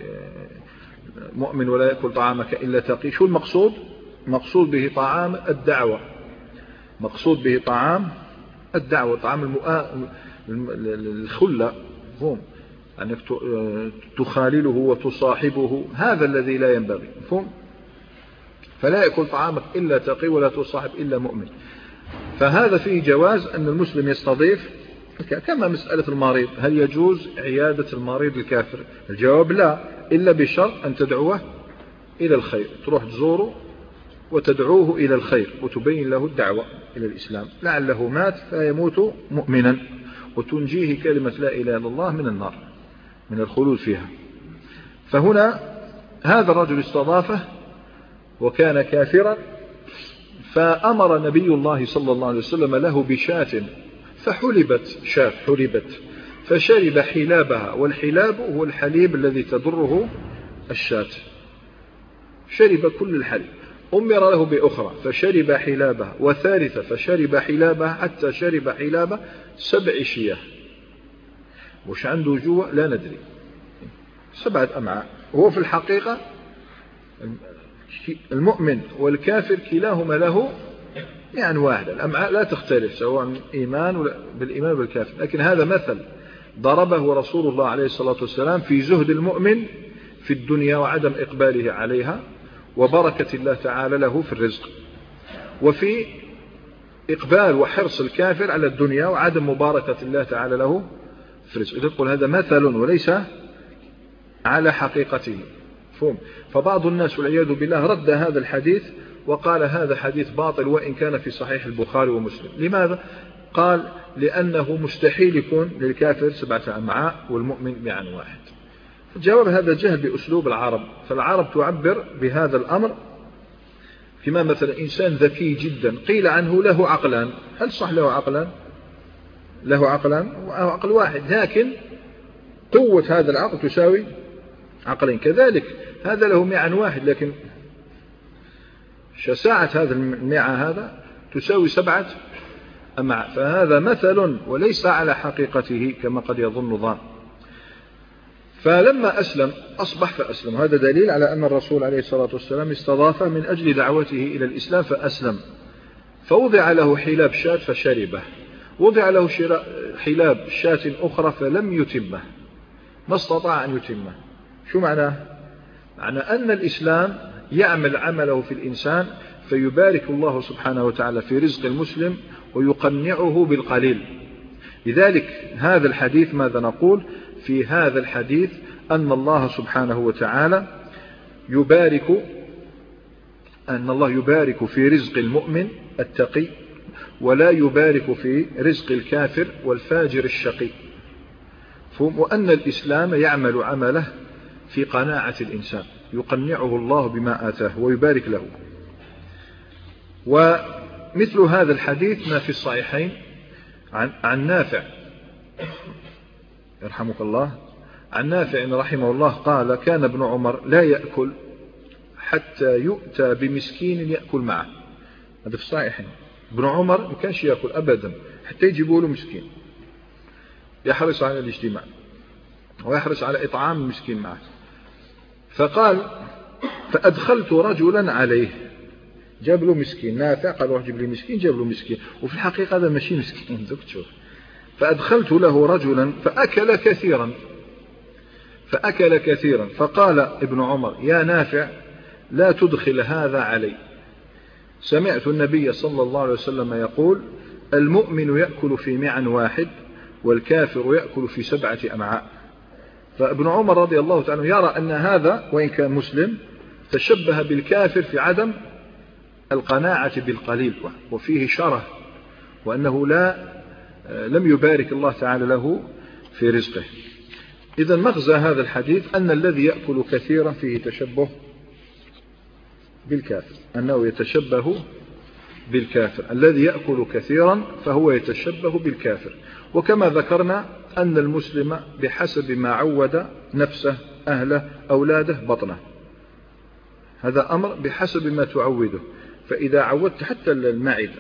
مؤمن ولا يأكل طعامك إلا تقي، شو المقصود؟ مقصود به طعام الدعوة، مقصود به طعام الدعوة، طعام المؤا... الخلة، هم أنك تخالله وتصاحبه، هذا الذي لا ينبغي، مفهوم؟ فلا يأكل طعامك إلا تقي ولا تصاحب إلا مؤمن. فهذا فيه جواز أن المسلم يستضيف، كما مسألة المريض، هل يجوز عيادة المريض الكافر؟ الجواب لا، إلا بشرط أن تدعوه إلى الخير، تروح تزوره وتدعوه إلى الخير وتبين له الدعوة إلى الإسلام، لعله مات فيموت مؤمنا وتنجيه كلمة لا إله إلا الله من النار، من الخلود فيها. فهنا هذا الرجل استضافه وكان كافرا، فأمر نبي الله صلى الله عليه وسلم له بشاة، فحلبت شاة حلبت، فشرب حلابها، والحلاب هو الحليب الذي تضره الشاة، شرب كل الحليب. أمر له بأخرى فشرب حلابها، وثالثة فشرب حلابها، حتى شرب حلاب سبع شياه. وش عنده جوع لا ندري، سبعة أمعاء. هو في الحقيقة المؤمن والكافر كلاهما له يعني واحد، الأمعاء لا تختلف سواء إيمان بالإيمان بالكافر. لكن هذا مثل ضربه رسول الله عليه الصلاة والسلام في زهد المؤمن في الدنيا وعدم إقباله عليها، وبركة الله تعالى له في الرزق، وفي إقبال وحرص الكافر على الدنيا وعدم مباركة الله تعالى له في الرزق. إذا تقول هذا مثل وليس على حقيقته فهم. فبعض الناس والعياذ بالله رد هذا الحديث وقال هذا حديث باطل وإن كان في صحيح البخاري ومسلم. لماذا؟ قال لأنه مستحيل يكون للكافر سبعة أمعاء والمؤمن معا واحد. الجواب هذا جهل بأسلوب العرب، فالعرب تعبر بهذا الأمر. كما مثلا إنسان ذكي جدا قيل عنه له عقلان، هل صح له عقلان؟ له عقلان عقل واحد، لكن قوة هذا العقل تساوي عقلين. كذلك هذا له معا واحد، لكن شساعة هذا المعا هذا تساوي سبعة أمعاء. فهذا مثل وليس على حقيقته كما قد يظن ظان. فلما أسلم أصبح فأسلم، هذا دليل على أن الرسول عليه الصلاة والسلام استضافه من أجل دعوته إلى الإسلام فأسلم. فوضع له حلاب شاة فشربه، وضع له حلاب شاة أخرى فلم يتمه، ما استطاع أن يتمه. شو معناه؟ معنى أن الإسلام يعمل عمله في الإنسان فيبارك الله سبحانه وتعالى في رزق المسلم ويقنعه بالقليل. لذلك هذا الحديث ماذا نقول في هذا الحديث؟ أن الله سبحانه وتعالى يبارك أن الله يبارك في رزق المؤمن التقي، ولا يبارك في رزق الكافر والفاجر الشقي. وأن الإسلام يعمل عمله في قناعة الإنسان، يقنعه الله بما آتاه ويبارك له. ومثل هذا الحديث ما في الصحيحين عن, عن نافع يرحمك الله، عن نافع رحمه الله قال كان ابن عمر لا يأكل حتى يؤتى بمسكين يأكل معه. هذا في الصحيحين. ابن عمر ما كانش يأكل أبدا حتى يجيبوا له مسكين، يحرص على الاجتماع ويحرص على إطعام المسكين معه. فقال فأدخلت رجلا عليه، جاب له مسكين. نافع قال روح جيب لي مسكين، جاب له مسكين، وفي الحقيقة هذا ماشي مسكين دوك تشوف. فأدخلت له رجلا فأكل كثيرا فأكل كثيرا فقال ابن عمر يا نافع لا تدخل هذا علي، سمعت النبي صلى الله عليه وسلم يقول المؤمن يأكل في معا واحد والكافر يأكل في سبعة أمعاء. فابن عمر رضي الله تعالى يرى أن هذا وإن كان مسلم تشبه بالكافر في عدم القناعة بالقليل وفيه شره، وأنه لا لم يبارك الله تعالى له في رزقه. إذا مغزى هذا الحديث أن الذي يأكل كثيرا فيه تشبه بالكافر، أنه يتشبه بالكافر. الذي يأكل كثيرا فهو يتشبه بالكافر. وكما ذكرنا أن المسلم بحسب ما عود نفسه أهله أولاده بطنه، هذا أمر بحسب ما تعوده. فإذا عودت حتى المعدة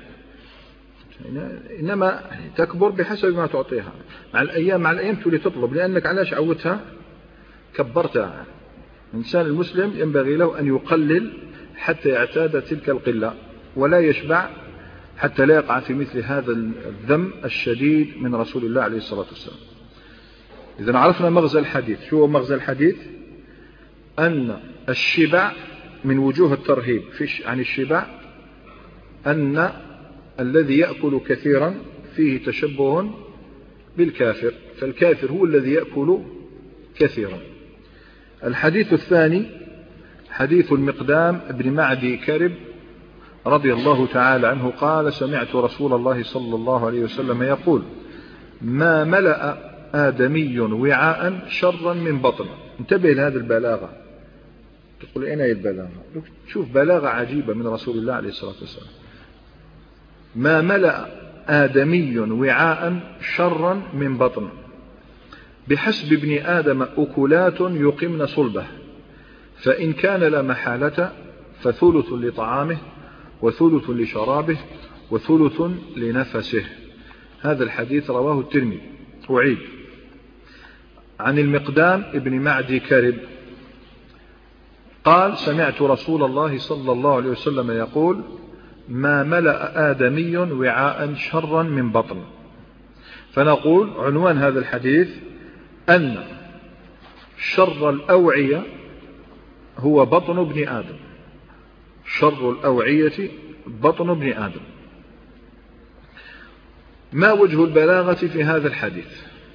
إنما تكبر بحسب ما تعطيها، مع الأيام مع الأيام تولي تطلب، لأنك علاش عودتها كبرتها. الإنسان المسلم ينبغي له أن يقلل حتى يعتاد تلك القلة، ولا يشبع حتى لا يقع في مثل هذا الذم الشديد من رسول الله عليه الصلاة والسلام. إذن عرفنا مغزى الحديث. شو هو مغزى الحديث؟ أن الشبع من وجوه الترهيب عن الشبع أن الذي يأكل كثيرا فيه تشبه بالكافر، فالكافر هو الذي يأكل كثيرا. الحديث الثاني حديث المقدام بن معدي كرب رضي الله تعالى عنه قال سمعت رسول الله صلى الله عليه وسلم يقول ما ملأ آدمي وعاء شرا من بطن. انتبه لهذه البلاغة، تقول أين هي البلاغة؟ شوف بلاغة عجيبة من رسول الله عليه الصلاة والسلام. ما ملأ آدمي وعاء شرا من بطن، بحسب ابن آدم أكلات يقمن صلبه، فإن كان لا محالة فثلث لطعامه وثلث لشرابه وثلث لنفسه. هذا الحديث رواه الترمذي. أعيد: عن المقدام ابن معدي كرب قال: سمعت رسول الله صلى الله عليه وسلم يقول: ما ملأ آدمي وعاء شرا من بطن. فنقول عنوان هذا الحديث أن شر الأوعية هو بطن ابن آدم. شر الأوعية بطن ابن آدم. ما وجه البلاغة في هذا الحديث؟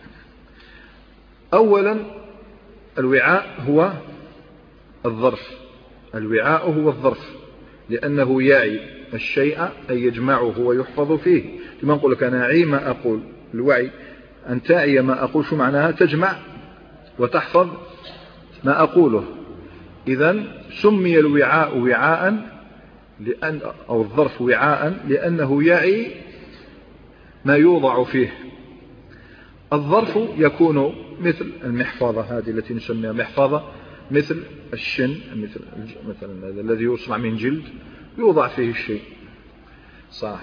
أولا الوعاء هو الظرف. الوعاء هو الظرف لأنه يعي الشيء أي يجمعه ويحفظ فيه. لما نقول لك أنا أعي ما أقول. الوعي أن تعي ما أقول، شو معناها؟ تجمع وتحفظ ما أقوله. إذن سمي الوعاء وعاء لأن أو الظرف وعاء لأنه يعي ما يوضع فيه. الظرف يكون مثل المحفظة هذه التي نسميها محفظة، مثل الشن، مثل مثلا الذي يصنع من جلد يوضع فيه الشيء. صح.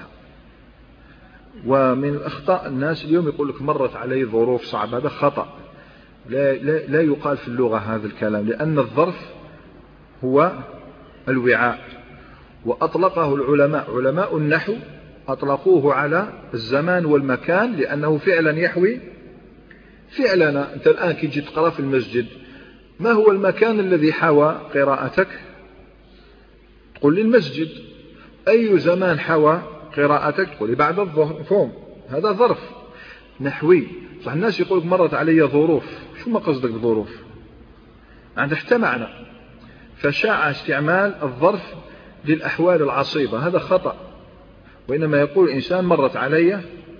ومن الأخطاء الناس اليوم يقول لك مرت علي ظروف صعبة. هذا خطأ. لا, لا, لا يقال في اللغة هذا الكلام، لأن الظرف هو الوعاء. وأطلقه العلماء، علماء النحو أطلقوه على الزمان والمكان لأنه فعلا يحوي فعلنا. أنت الآن كي تجي تقرأ في المسجد، ما هو المكان الذي حوى قراءتك؟ تقول لي المسجد. أي زمان حوى قراءتك؟ تقول لي بعد الظهر. فهم؟ هذا ظرف نحوي. صح. الناس يقولك مرت علي ظروف. شو ما قصدك بظروف؟ عندك حتى معنى. فشاع استعمال الظرف للأحوال العصيبة. هذا خطأ. وإنما يقول الإنسان مرت علي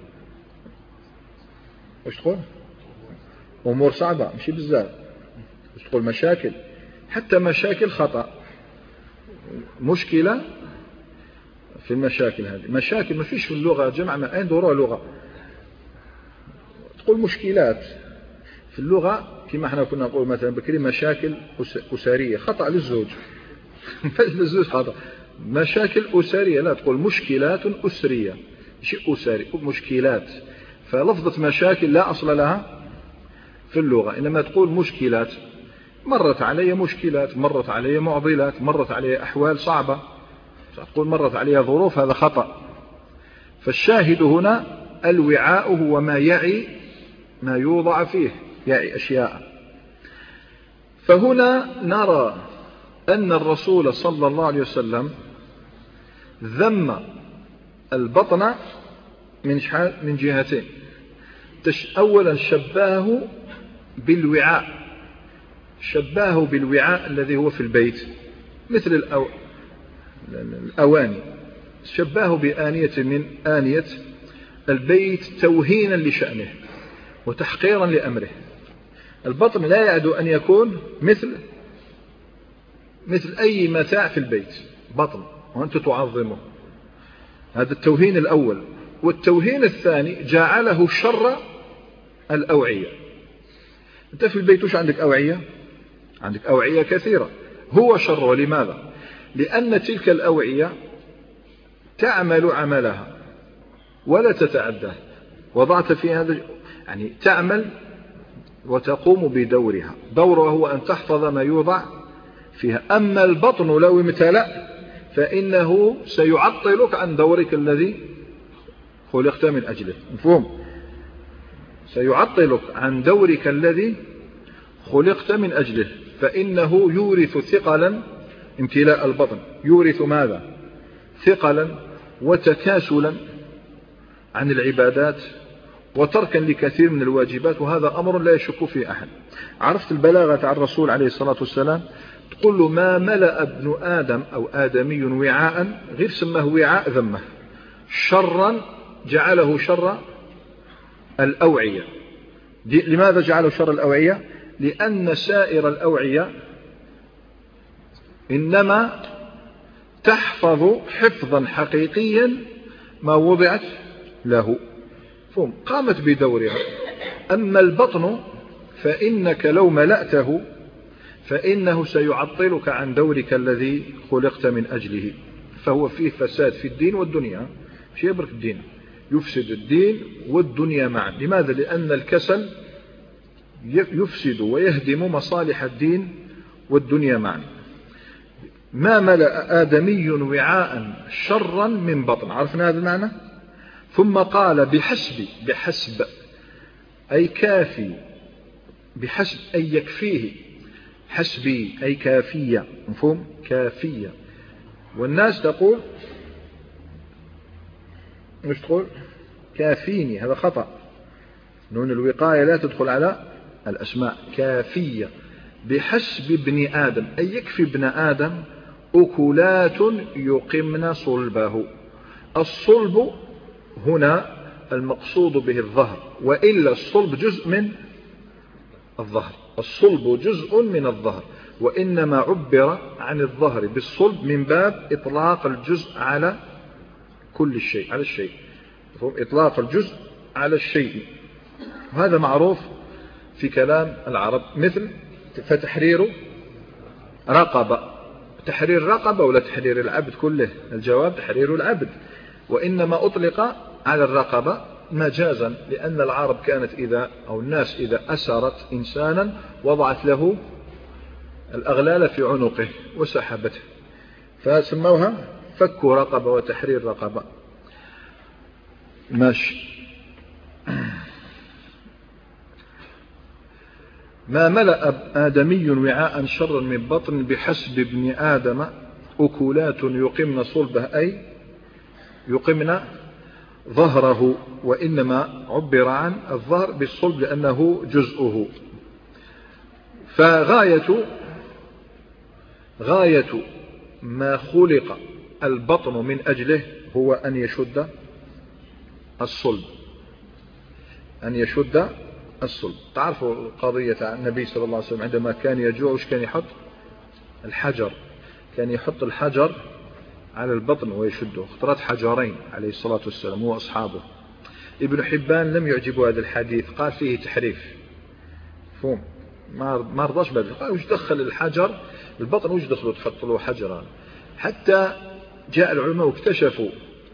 وش تقول؟ أمور صعبة، مش بزاف. وش تقول؟ مشاكل. حتى مشاكل خطأ. مشكلة في المشاكل هذه. مشاكل ما فيش في اللغة جمع، ما أين دورها لغة. تقول مشكلات في اللغة كما احنا كنا نقول مثلا بكري مشاكل أسرية. خطأ للزوج. للزوج خطأ. مشاكل أسرية، لا تقول مشكلات أسرية. شيء أسري مشكلات. فلفظة مشاكل لا أصل لها في اللغة، إنما تقول مشكلات. مرت علي مشكلات، مرت علي معضلات، مرت علي أحوال صعبة. تقول مرت علي ظروف، هذا خطأ. فالشاهد هنا الوعاء هو ما يعي ما يوضع فيه، يعي أشياء. فهنا نرى أن الرسول صلى الله عليه وسلم ذم البطن من من جهتين. أولا شبهه بالوعاء، شبهه بالوعاء الذي هو في البيت مثل الأو... الأواني. شبهه بآنية من آنية البيت توهينا لشأنه وتحقيرا لأمره. البطن لا يعد أن يكون مثل مثل أي متاع في البيت. بطن وأنت تعظمه. هذا التوهين الأول. والتوهين الثاني جعله شر الأوعية. أنت في البيت وش عندك؟ أوعية. عندك أوعية كثيرة. هو شر. لماذا؟ لأن تلك الأوعية تعمل عملها ولا تتعدى. وضعت في هذا يعني تعمل وتقوم بدورها. دورها هو أن تحفظ ما يوضع فيها. أما البطن لو امتلأ فإنه سيعطلك عن دورك الذي خلقت من أجله. مفهوم؟ سيعطلك عن دورك الذي خلقت من أجله. فإنه يورث ثقلا. امتلاء البطن يورث ماذا؟ ثقلا وتكاسلا عن العبادات وتركا لكثير من الواجبات. وهذا أمر لا يشك فيه أحد. عرفت البلاغة عن الرسول عليه الصلاة والسلام؟ تقول له ما ملأ ابن آدم أو آدمي وعاء، غير سماه وعاء ذمه. شرا جعله شر الأوعية. لماذا جعله شر الأوعية؟ لأن سائر الأوعية إنما تحفظ حفظا حقيقيا ما وضعت له، فهم قامت بدورها. أما البطن فإنك لو ملأته فإنه سيعطلك عن دورك الذي خلقت من أجله، فهو فيه فساد في الدين والدنيا، مش يبرك الدين، يفسد الدين والدنيا معا. لماذا؟ لأن الكسل يفسد ويهدم مصالح الدين والدنيا معا. ما ملأ آدمي وعاء شرا من بطن، عرفنا هذا المعنى. ثم قال بحسب، بحسب أي كافي، بحسب أي يكفيه، حسبي أي كافية، مفهوم؟ كافية. والناس تقول مش تقول كافيني، هذا خطأ، نون الوقاية لا تدخل على الأسماء. كافية بحسب ابن آدم أي يكفي ابن آدم أكلات يقمن صلبه. الصلب هنا المقصود به الظهر، وإلا الصلب جزء من الظهر، الصلب جزء من الظهر، وإنما عبر عن الظهر بالصلب من باب إطلاق الجزء على كل الشيء، على الشيء، إطلاق الجزء على الشيء، وهذا معروف في كلام العرب. مثل فتحرير رقبة، تحرير رقبة ولا تحرير العبد كله؟ الجواب تحرير العبد، وإنما أطلق على الرقبة مجازا، لأن العرب كانت إذا أو الناس إذا أسرت إنسانا وضعت له الأغلال في عنقه وسحبته، فسموها فك رقبة وتحرير رقبة. ماشي. ما ملأ آدمي وعاء شرا من بطن بحسب ابن آدم أكلات يقمن صلبه أي يقمن ظهره، وإنما عبر عن الظهر بالصلب لأنه جزءه. فغاية غاية ما خلق البطن من أجله هو أن يشد الصلب، أن يشد الصلب. تعرفوا قضية النبي صلى الله عليه وسلم عندما كان يجوع وش كان يحط؟ الحجر، كان يحط الحجر على البطن ويشده، اخترت حجرين عليه الصلاة والسلام هو أصحابه. ابن حبان لم يعجبه هذا الحديث، قال فيه تحريف، فهم ما رضاش بهذا، قال وش دخل الحجر البطن، وش دخلوا تحط له حجرا؟ حتى جاء العلماء واكتشفوا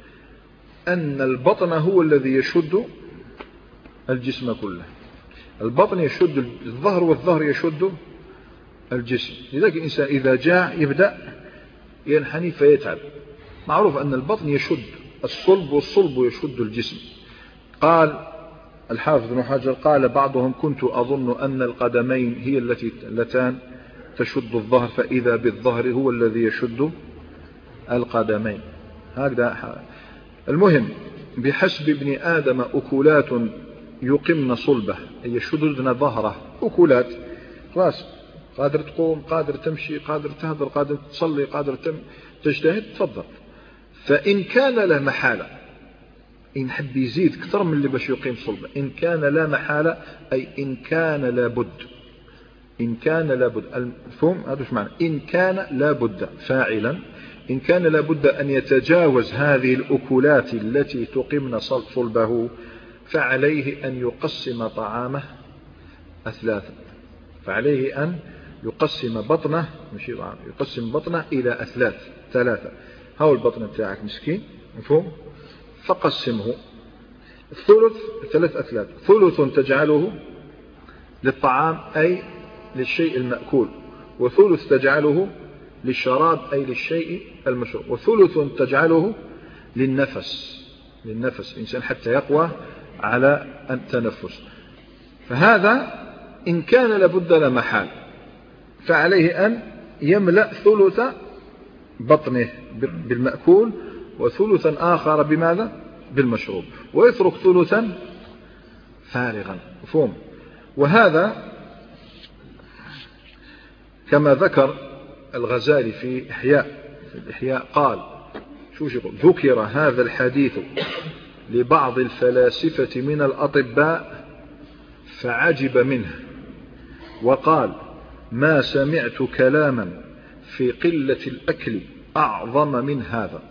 أن البطن هو الذي يشد الجسم كله، البطن يشد الظهر والظهر يشد الجسم. لذلك الإنسان إذا جاع يبدأ ينحني فيتعب. معروف أن البطن يشد الصلب والصلب يشد الجسم. قال الحافظ بن حجر قال بعضهم كنت أظن أن القدمين هي التي اللتان تشد الظهر، فإذا بالظهر هو الذي يشد القدمين. هكذا. المهم بحسب ابن آدم أكلات يقمن صلبه أي يشددن ظهره، أكلات خلاص، قادر تقوم، قادر تمشي، قادر تهدر، قادر تصلي، قادر تجتهد، تفضل. فإن كان لا محالة، إن حب يزيد كثر من اللي باش يقيم صلبه، إن كان لا محالة أي إن كان لابد، إن كان لابد، الفهم هذا ايش معنى؟ إن كان لابد فاعلا، إن كان لابد أن يتجاوز هذه الأكلات التي تقمن صلبه، فعليه أن يقسم طعامه أثلاثا، فعليه أن يقسم بطنه، مش يقسم بطنه إلى أثلاث، ثلاثة. هاو البطن بتاعك مسكين، مفهوم؟ فقسمه الثلث، ثلاث أثلاث، ثلث تجعله للطعام أي للشيء المأكول، وثلث تجعله للشراب أي للشيء المشروب، وثلث تجعله للنفس، للنفس الإنسان حتى يقوى على التنفس. فهذا إن كان لابد لا محال، فعليه أن يملأ ثلث بطنه بالمأكول وثلثا آخر بماذا؟ بالمشروب، ويترك ثلثا فارغا، مفهوم؟ وهذا كما ذكر الغزالي في إحياء، في الإحياء قال شو يقول؟ ذكر هذا الحديث لبعض الفلاسفة من الأطباء فعجب منه، وقال ما سمعت كلاما في قلة الأكل أعظم من هذا.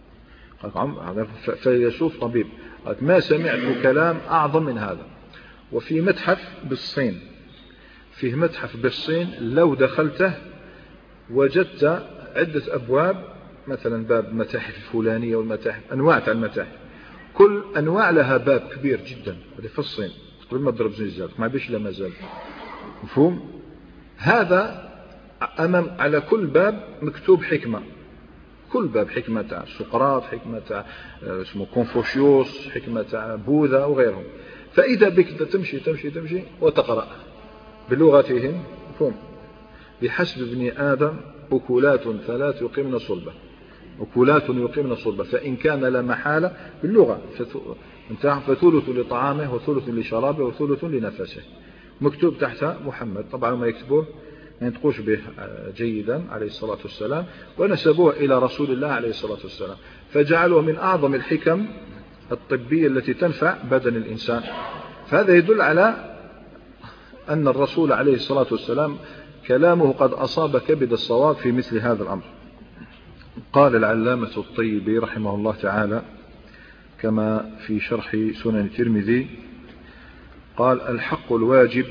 فيشوف طبيب ما سمعت كلام أعظم من هذا. وفي متحف بالصين، فيه متحف بالصين لو دخلته وجدت عدة أبواب، مثلا باب متاحف الفلانية والمتاحف أنواع المتاحف، كل أنواع لها باب كبير جدا. هذا في الصين قبل ما تضرب زلزال ما بيش لا مازال مفهوم. هذا أمام على كل باب مكتوب حكمة، كل باب حكمة تاع سقراط، حكمة تاع اسمه كونفوشيوس، حكمة تاع بوذا وغيرهم. فإذا بك تمشي تمشي تمشي وتقرأ بلغتهم مفهوم. بحسب ابن آدم أكلات ثلاث يقيمن صلبة، أكلات يقيمن صلبة، فإن كان لا محالة باللغة فثلث لطعامه وثلث لشرابه وثلث لنفسه. مكتوب تحت محمد، طبعا ما يكتبوه ما ينطقوش به جيدا عليه الصلاة والسلام، ونسبوه إلى رسول الله عليه الصلاة والسلام، فجعلوه من أعظم الحكم الطبية التي تنفع بدن الإنسان. فهذا يدل على أن الرسول عليه الصلاة والسلام كلامه قد أصاب كبد الصواب في مثل هذا الأمر. قال العلامة الطيبي رحمه الله تعالى كما في شرح سنن الترمذي، قال: الحق الواجب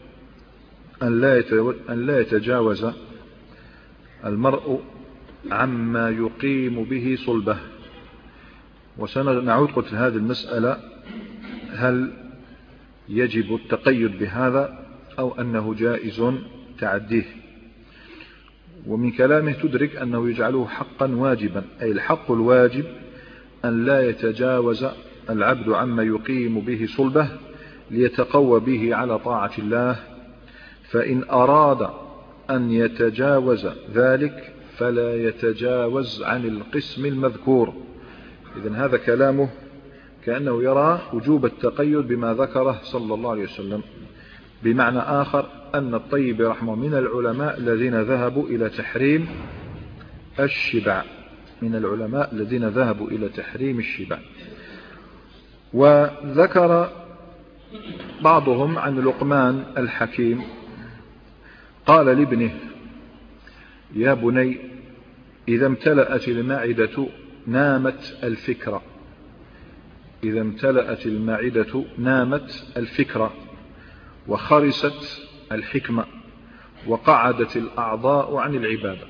أن لا يتجاوز المرء عما يقيم به صلبه. وسنعود قلت هذه المسألة هل يجب التقيد بهذا أو أنه جائز تعديه. ومن كلامه تدرك أنه يجعله حقا واجبا، أي الحق الواجب أن لا يتجاوز العبد عما يقيم به صلبه ليتقوى به على طاعة الله، فإن أراد أن يتجاوز ذلك فلا يتجاوز عن القسم المذكور. إذن هذا كلامه كأنه يرى وجوب التقيد بما ذكره صلى الله عليه وسلم. بمعنى آخر أن الطيب رحمه من العلماء الذين ذهبوا إلى تحريم الشبع، من العلماء الذين ذهبوا إلى تحريم الشبع. وذكر بعضهم عن لقمان الحكيم قال لابنه: يا بني إذا امتلأت المعدة نامت الفكرة، إذا امتلأت المعدة نامت الفكرة وخرست الحكمة وقعدت الأعضاء عن العبادة،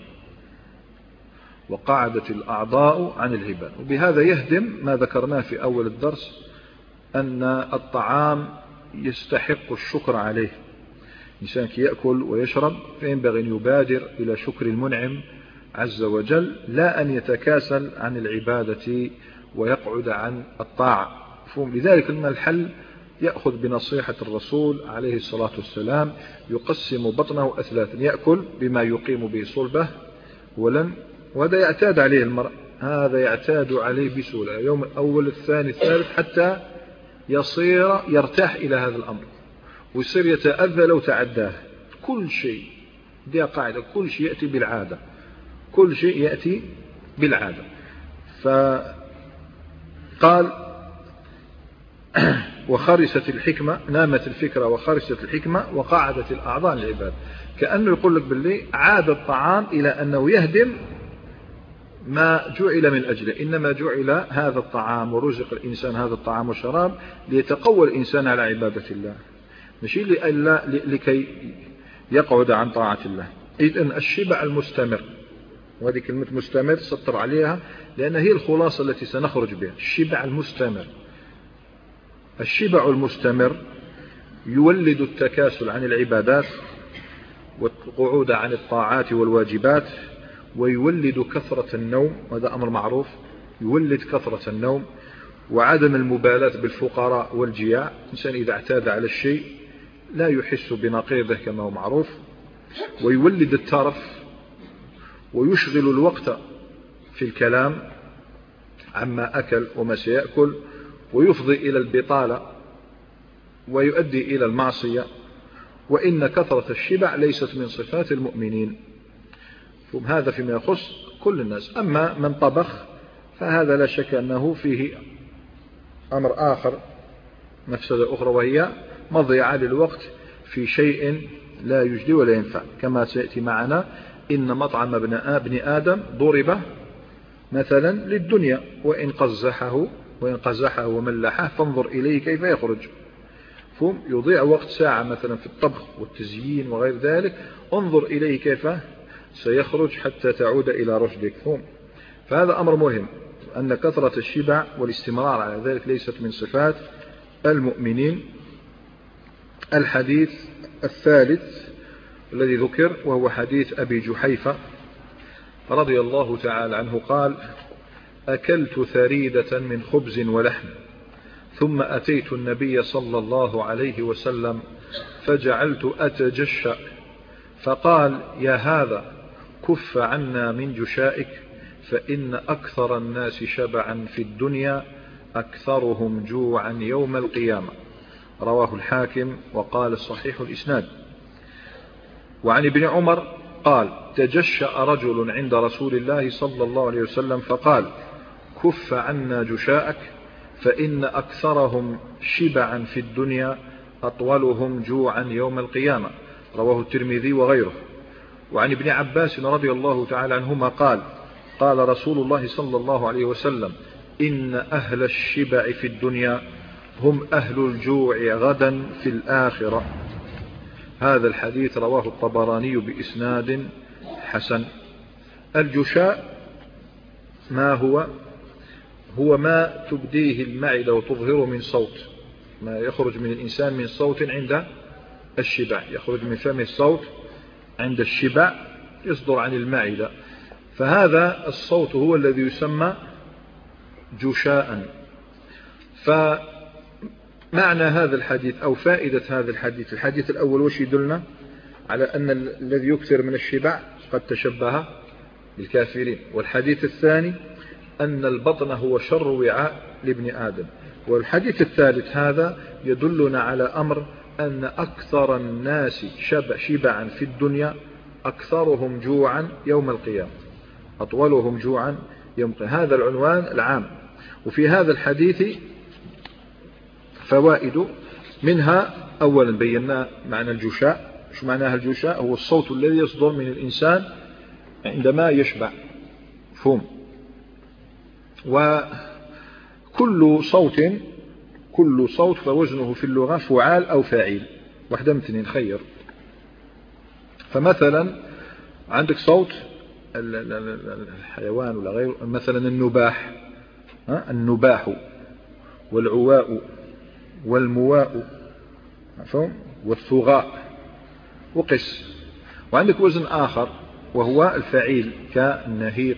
وقعدت الأعضاء عن العبادة. وبهذا يهدم ما ذكرناه في أول الدرس أن الطعام يستحق الشكر عليه. الإنسان كي يأكل ويشرب فينبغي أن يبادر إلى شكر المنعم عز وجل، لا أن يتكاسل عن العبادة ويقعد عن الطاعة. لذلك الحل يأخذ بنصيحة الرسول عليه الصلاة والسلام، يقسم بطنه أثلاثا: يأكل بما يقيم به صلبه ولن، وهذا يعتاد عليه المرء، هذا يعتاد عليه بسهولة، يوم الأول الثاني الثالث حتى يصير يرتاح إلى هذا الأمر ويصير يتأذى لو تعداه. كل شيء دي قاعدة، كل شيء يأتي بالعادة، كل شيء يأتي بالعادة. فقال: وخرست الحكمة، نامت الفكرة وخرست الحكمة وقعدت الأعضاء للعباد. كأنه يقول لك باللي عاد الطعام إلى أنه يهدم ما جعل من أجله، إنما جعل هذا الطعام ورزق الإنسان هذا الطعام والشراب ليتقوى الإنسان على عبادة الله، مش لكي يقعد عن طاعة الله. إذن الشبع المستمر، وهذه كلمة مستمر سطر عليها لأن هي الخلاصة التي سنخرج بها. الشبع المستمر، الشبع المستمر يولد التكاسل عن العبادات والقعود عن الطاعات والواجبات، ويولد كثرة النوم، وهذا أمر معروف، يولد كثرة النوم وعدم المبالاة بالفقراء والجياع. الإنسان إذا اعتاد على الشيء لا يحس بنقيضه كما هو معروف، ويولد الترف ويشغل الوقت في الكلام عما أكل وما سيأكل، ويفضي إلى البطالة ويؤدي إلى المعصية. وإن كثرة الشبع ليست من صفات المؤمنين. هذا فيما يخص كل الناس. أما من طبخ فهذا لا شك أنه فيه أمر آخر، مفسدة أخرى، وهي مضيعة للوقت في شيء لا يجدي ولا ينفع، كما سيأتي معنا إن مطعم ابن آدم ضرب مثلا للدنيا وإن قزحه وإن قزحه وملحه فانظر إليه كيف يخرج. فهم يضيع وقت ساعة مثلا في الطبخ والتزيين وغير ذلك، انظر إليه كيف سيخرج حتى تعود إلى رشدك. فهم فهذا أمر مهم، أن كثرة الشبع والاستمرار على ذلك ليست من صفات المؤمنين. الحديث الثالث الذي ذكر وهو حديث أبي جحيفة رضي الله تعالى عنه قال: أكلت ثريدة من خبز ولحم ثم أتيت النبي صلى الله عليه وسلم فجعلت أتجشأ فقال: يا هذا كف عنا من جشائك فإن أكثر الناس شبعا في الدنيا أكثرهم جوعا يوم القيامة. رواه الحاكم وقال صحيح الإسناد. وعن ابن عمر قال: تجشأ رجل عند رسول الله صلى الله عليه وسلم فقال: كف عنا جشاءك فإن أكثرهم شبعا في الدنيا أطولهم جوعا يوم القيامة. رواه الترمذي وغيره. وعن ابن عباس رضي الله تعالى عنهما قال: قال رسول الله صلى الله عليه وسلم: إن أهل الشبع في الدنيا هم أهل الجوع غدا في الآخرة. هذا الحديث رواه الطبراني بإسناد حسن. الجشاء ما هو؟ هو ما تبديه المعدة وتظهره من صوت، ما يخرج من الإنسان من صوت عند الشبع، يخرج من فمه الصوت عند الشبع يصدر عن المعدة، فهذا الصوت هو الذي يسمى جشاء. فمعنى هذا الحديث أو فائدة هذا الحديث، الحديث الأول وش يدلنا؟ على أن الذي يكثر من الشبع قد تشبه بالكافرين. والحديث الثاني أن البطن هو شر وعاء لابن آدم. والحديث الثالث هذا يدلنا على أمر أن أكثر الناس شبع شبعا في الدنيا أكثرهم جوعا يوم القيامة، أطولهم جوعا يوم القيامة. هذا العنوان العام. وفي هذا الحديث فوائد، منها أولا بينا معنى الجشاء. شو معناها الجشاء؟ هو الصوت الذي يصدر من الإنسان عندما يشبع. فهم وكل صوت كل صوت فوزنه في اللغة فعال أو فاعل، واحدة من اثنين خير. فمثلا عندك صوت الحيوان ولا غيره، مثلا النباح، النباح والعواء والمواء والثغاء وقس. وعندك وزن آخر وهو الفعيل كالنهير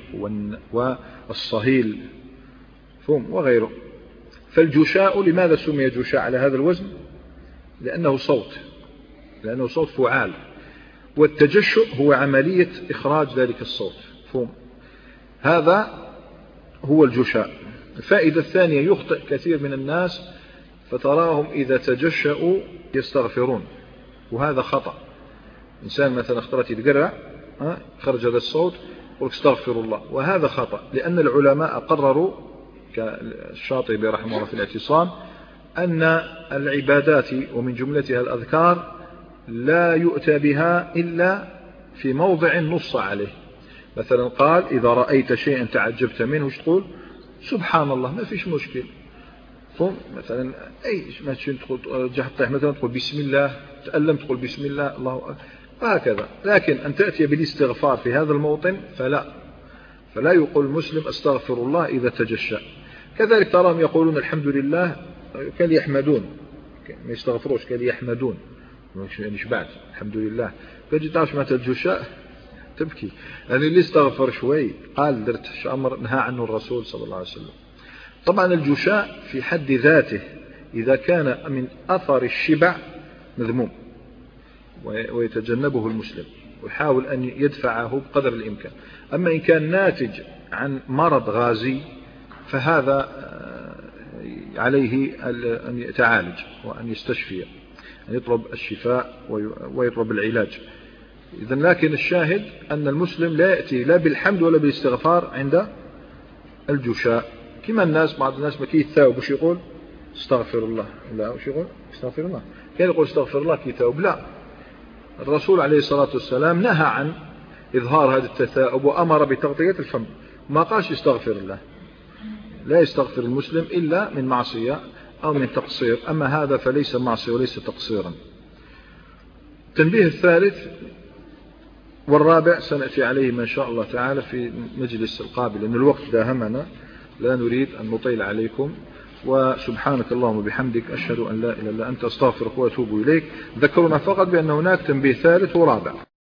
والصهيل فهم وغيره. فالجشاء لماذا سمي جشاء على هذا الوزن؟ لأنه صوت لأنه صوت فعال. والتجشؤ هو عملية إخراج ذلك الصوت. فهم هذا هو الجشاء. الفائدة الثانية: يخطئ كثير من الناس فتراهم إذا تجشؤوا يستغفرون، وهذا خطأ. إنسان مثلا اخترت يتقرع خرج هذا الصوت يقول استغفر الله، وهذا خطأ، لأن العلماء قرروا كالشاطبي رحمه الله في الاعتصام أن العبادات ومن جملتها الأذكار لا يؤتى بها إلا في موضع نص عليه. مثلا قال: إذا رأيت شيئا تعجبت منه وش تقول؟ سبحان الله، ما فيش مشكل. فهم مثلا أي ما تقول جحطيح مثلا تقول بسم الله، تألم تقول بسم الله، الله أكبر، هكذا. لكن أن تأتي بالاستغفار في هذا الموطن فلا فلا يقول المسلم استغفر الله إذا تجشأ. كذلك تراهم يقولون الحمد لله كان يحمدون، ما يستغفروش، كان يحمدون، يعني شبعت الحمد لله. فجي تعرف متى الجشاء تبكي، يعني اللي استغفر شوي قال درت أمر نهى عنه الرسول صلى الله عليه وسلم. طبعا الجشاء في حد ذاته إذا كان من أثر الشبع مذموم ويتجنبه المسلم ويحاول أن يدفعه بقدر الإمكان. أما إن كان ناتج عن مرض غازي فهذا عليه أن يتعالج وأن يستشفي، أن يطلب الشفاء ويطلب العلاج. إذن لكن الشاهد أن المسلم لا يأتي لا بالحمد ولا بالاستغفار عند الجشاء. كما الناس بعض الناس ما كي يتثاوب وش يقول؟ استغفر الله. لا، وش يقول؟ استغفر الله. كان يقول استغفر الله كي يتثاوب. لا، الرسول عليه الصلاة والسلام نهى عن إظهار هذا التثاؤب وأمر بتغطية الفم، ما قالش يستغفر الله، لا يستغفر المسلم إلا من معصية أو من تقصير، أما هذا فليس معصية وليس تقصيرا. التنبيه الثالث والرابع سنأتي عليه ما شاء الله تعالى في مجلس القابل، لأن الوقت داهمنا، لا نريد أن نطيل عليكم. وسبحانك اللهم وبحمدك أشهد أن لا إله إلا أنت أستغفرك وأتوب إليك. ذكرنا فقط بأن هناك تنبيه ثالث ورابع.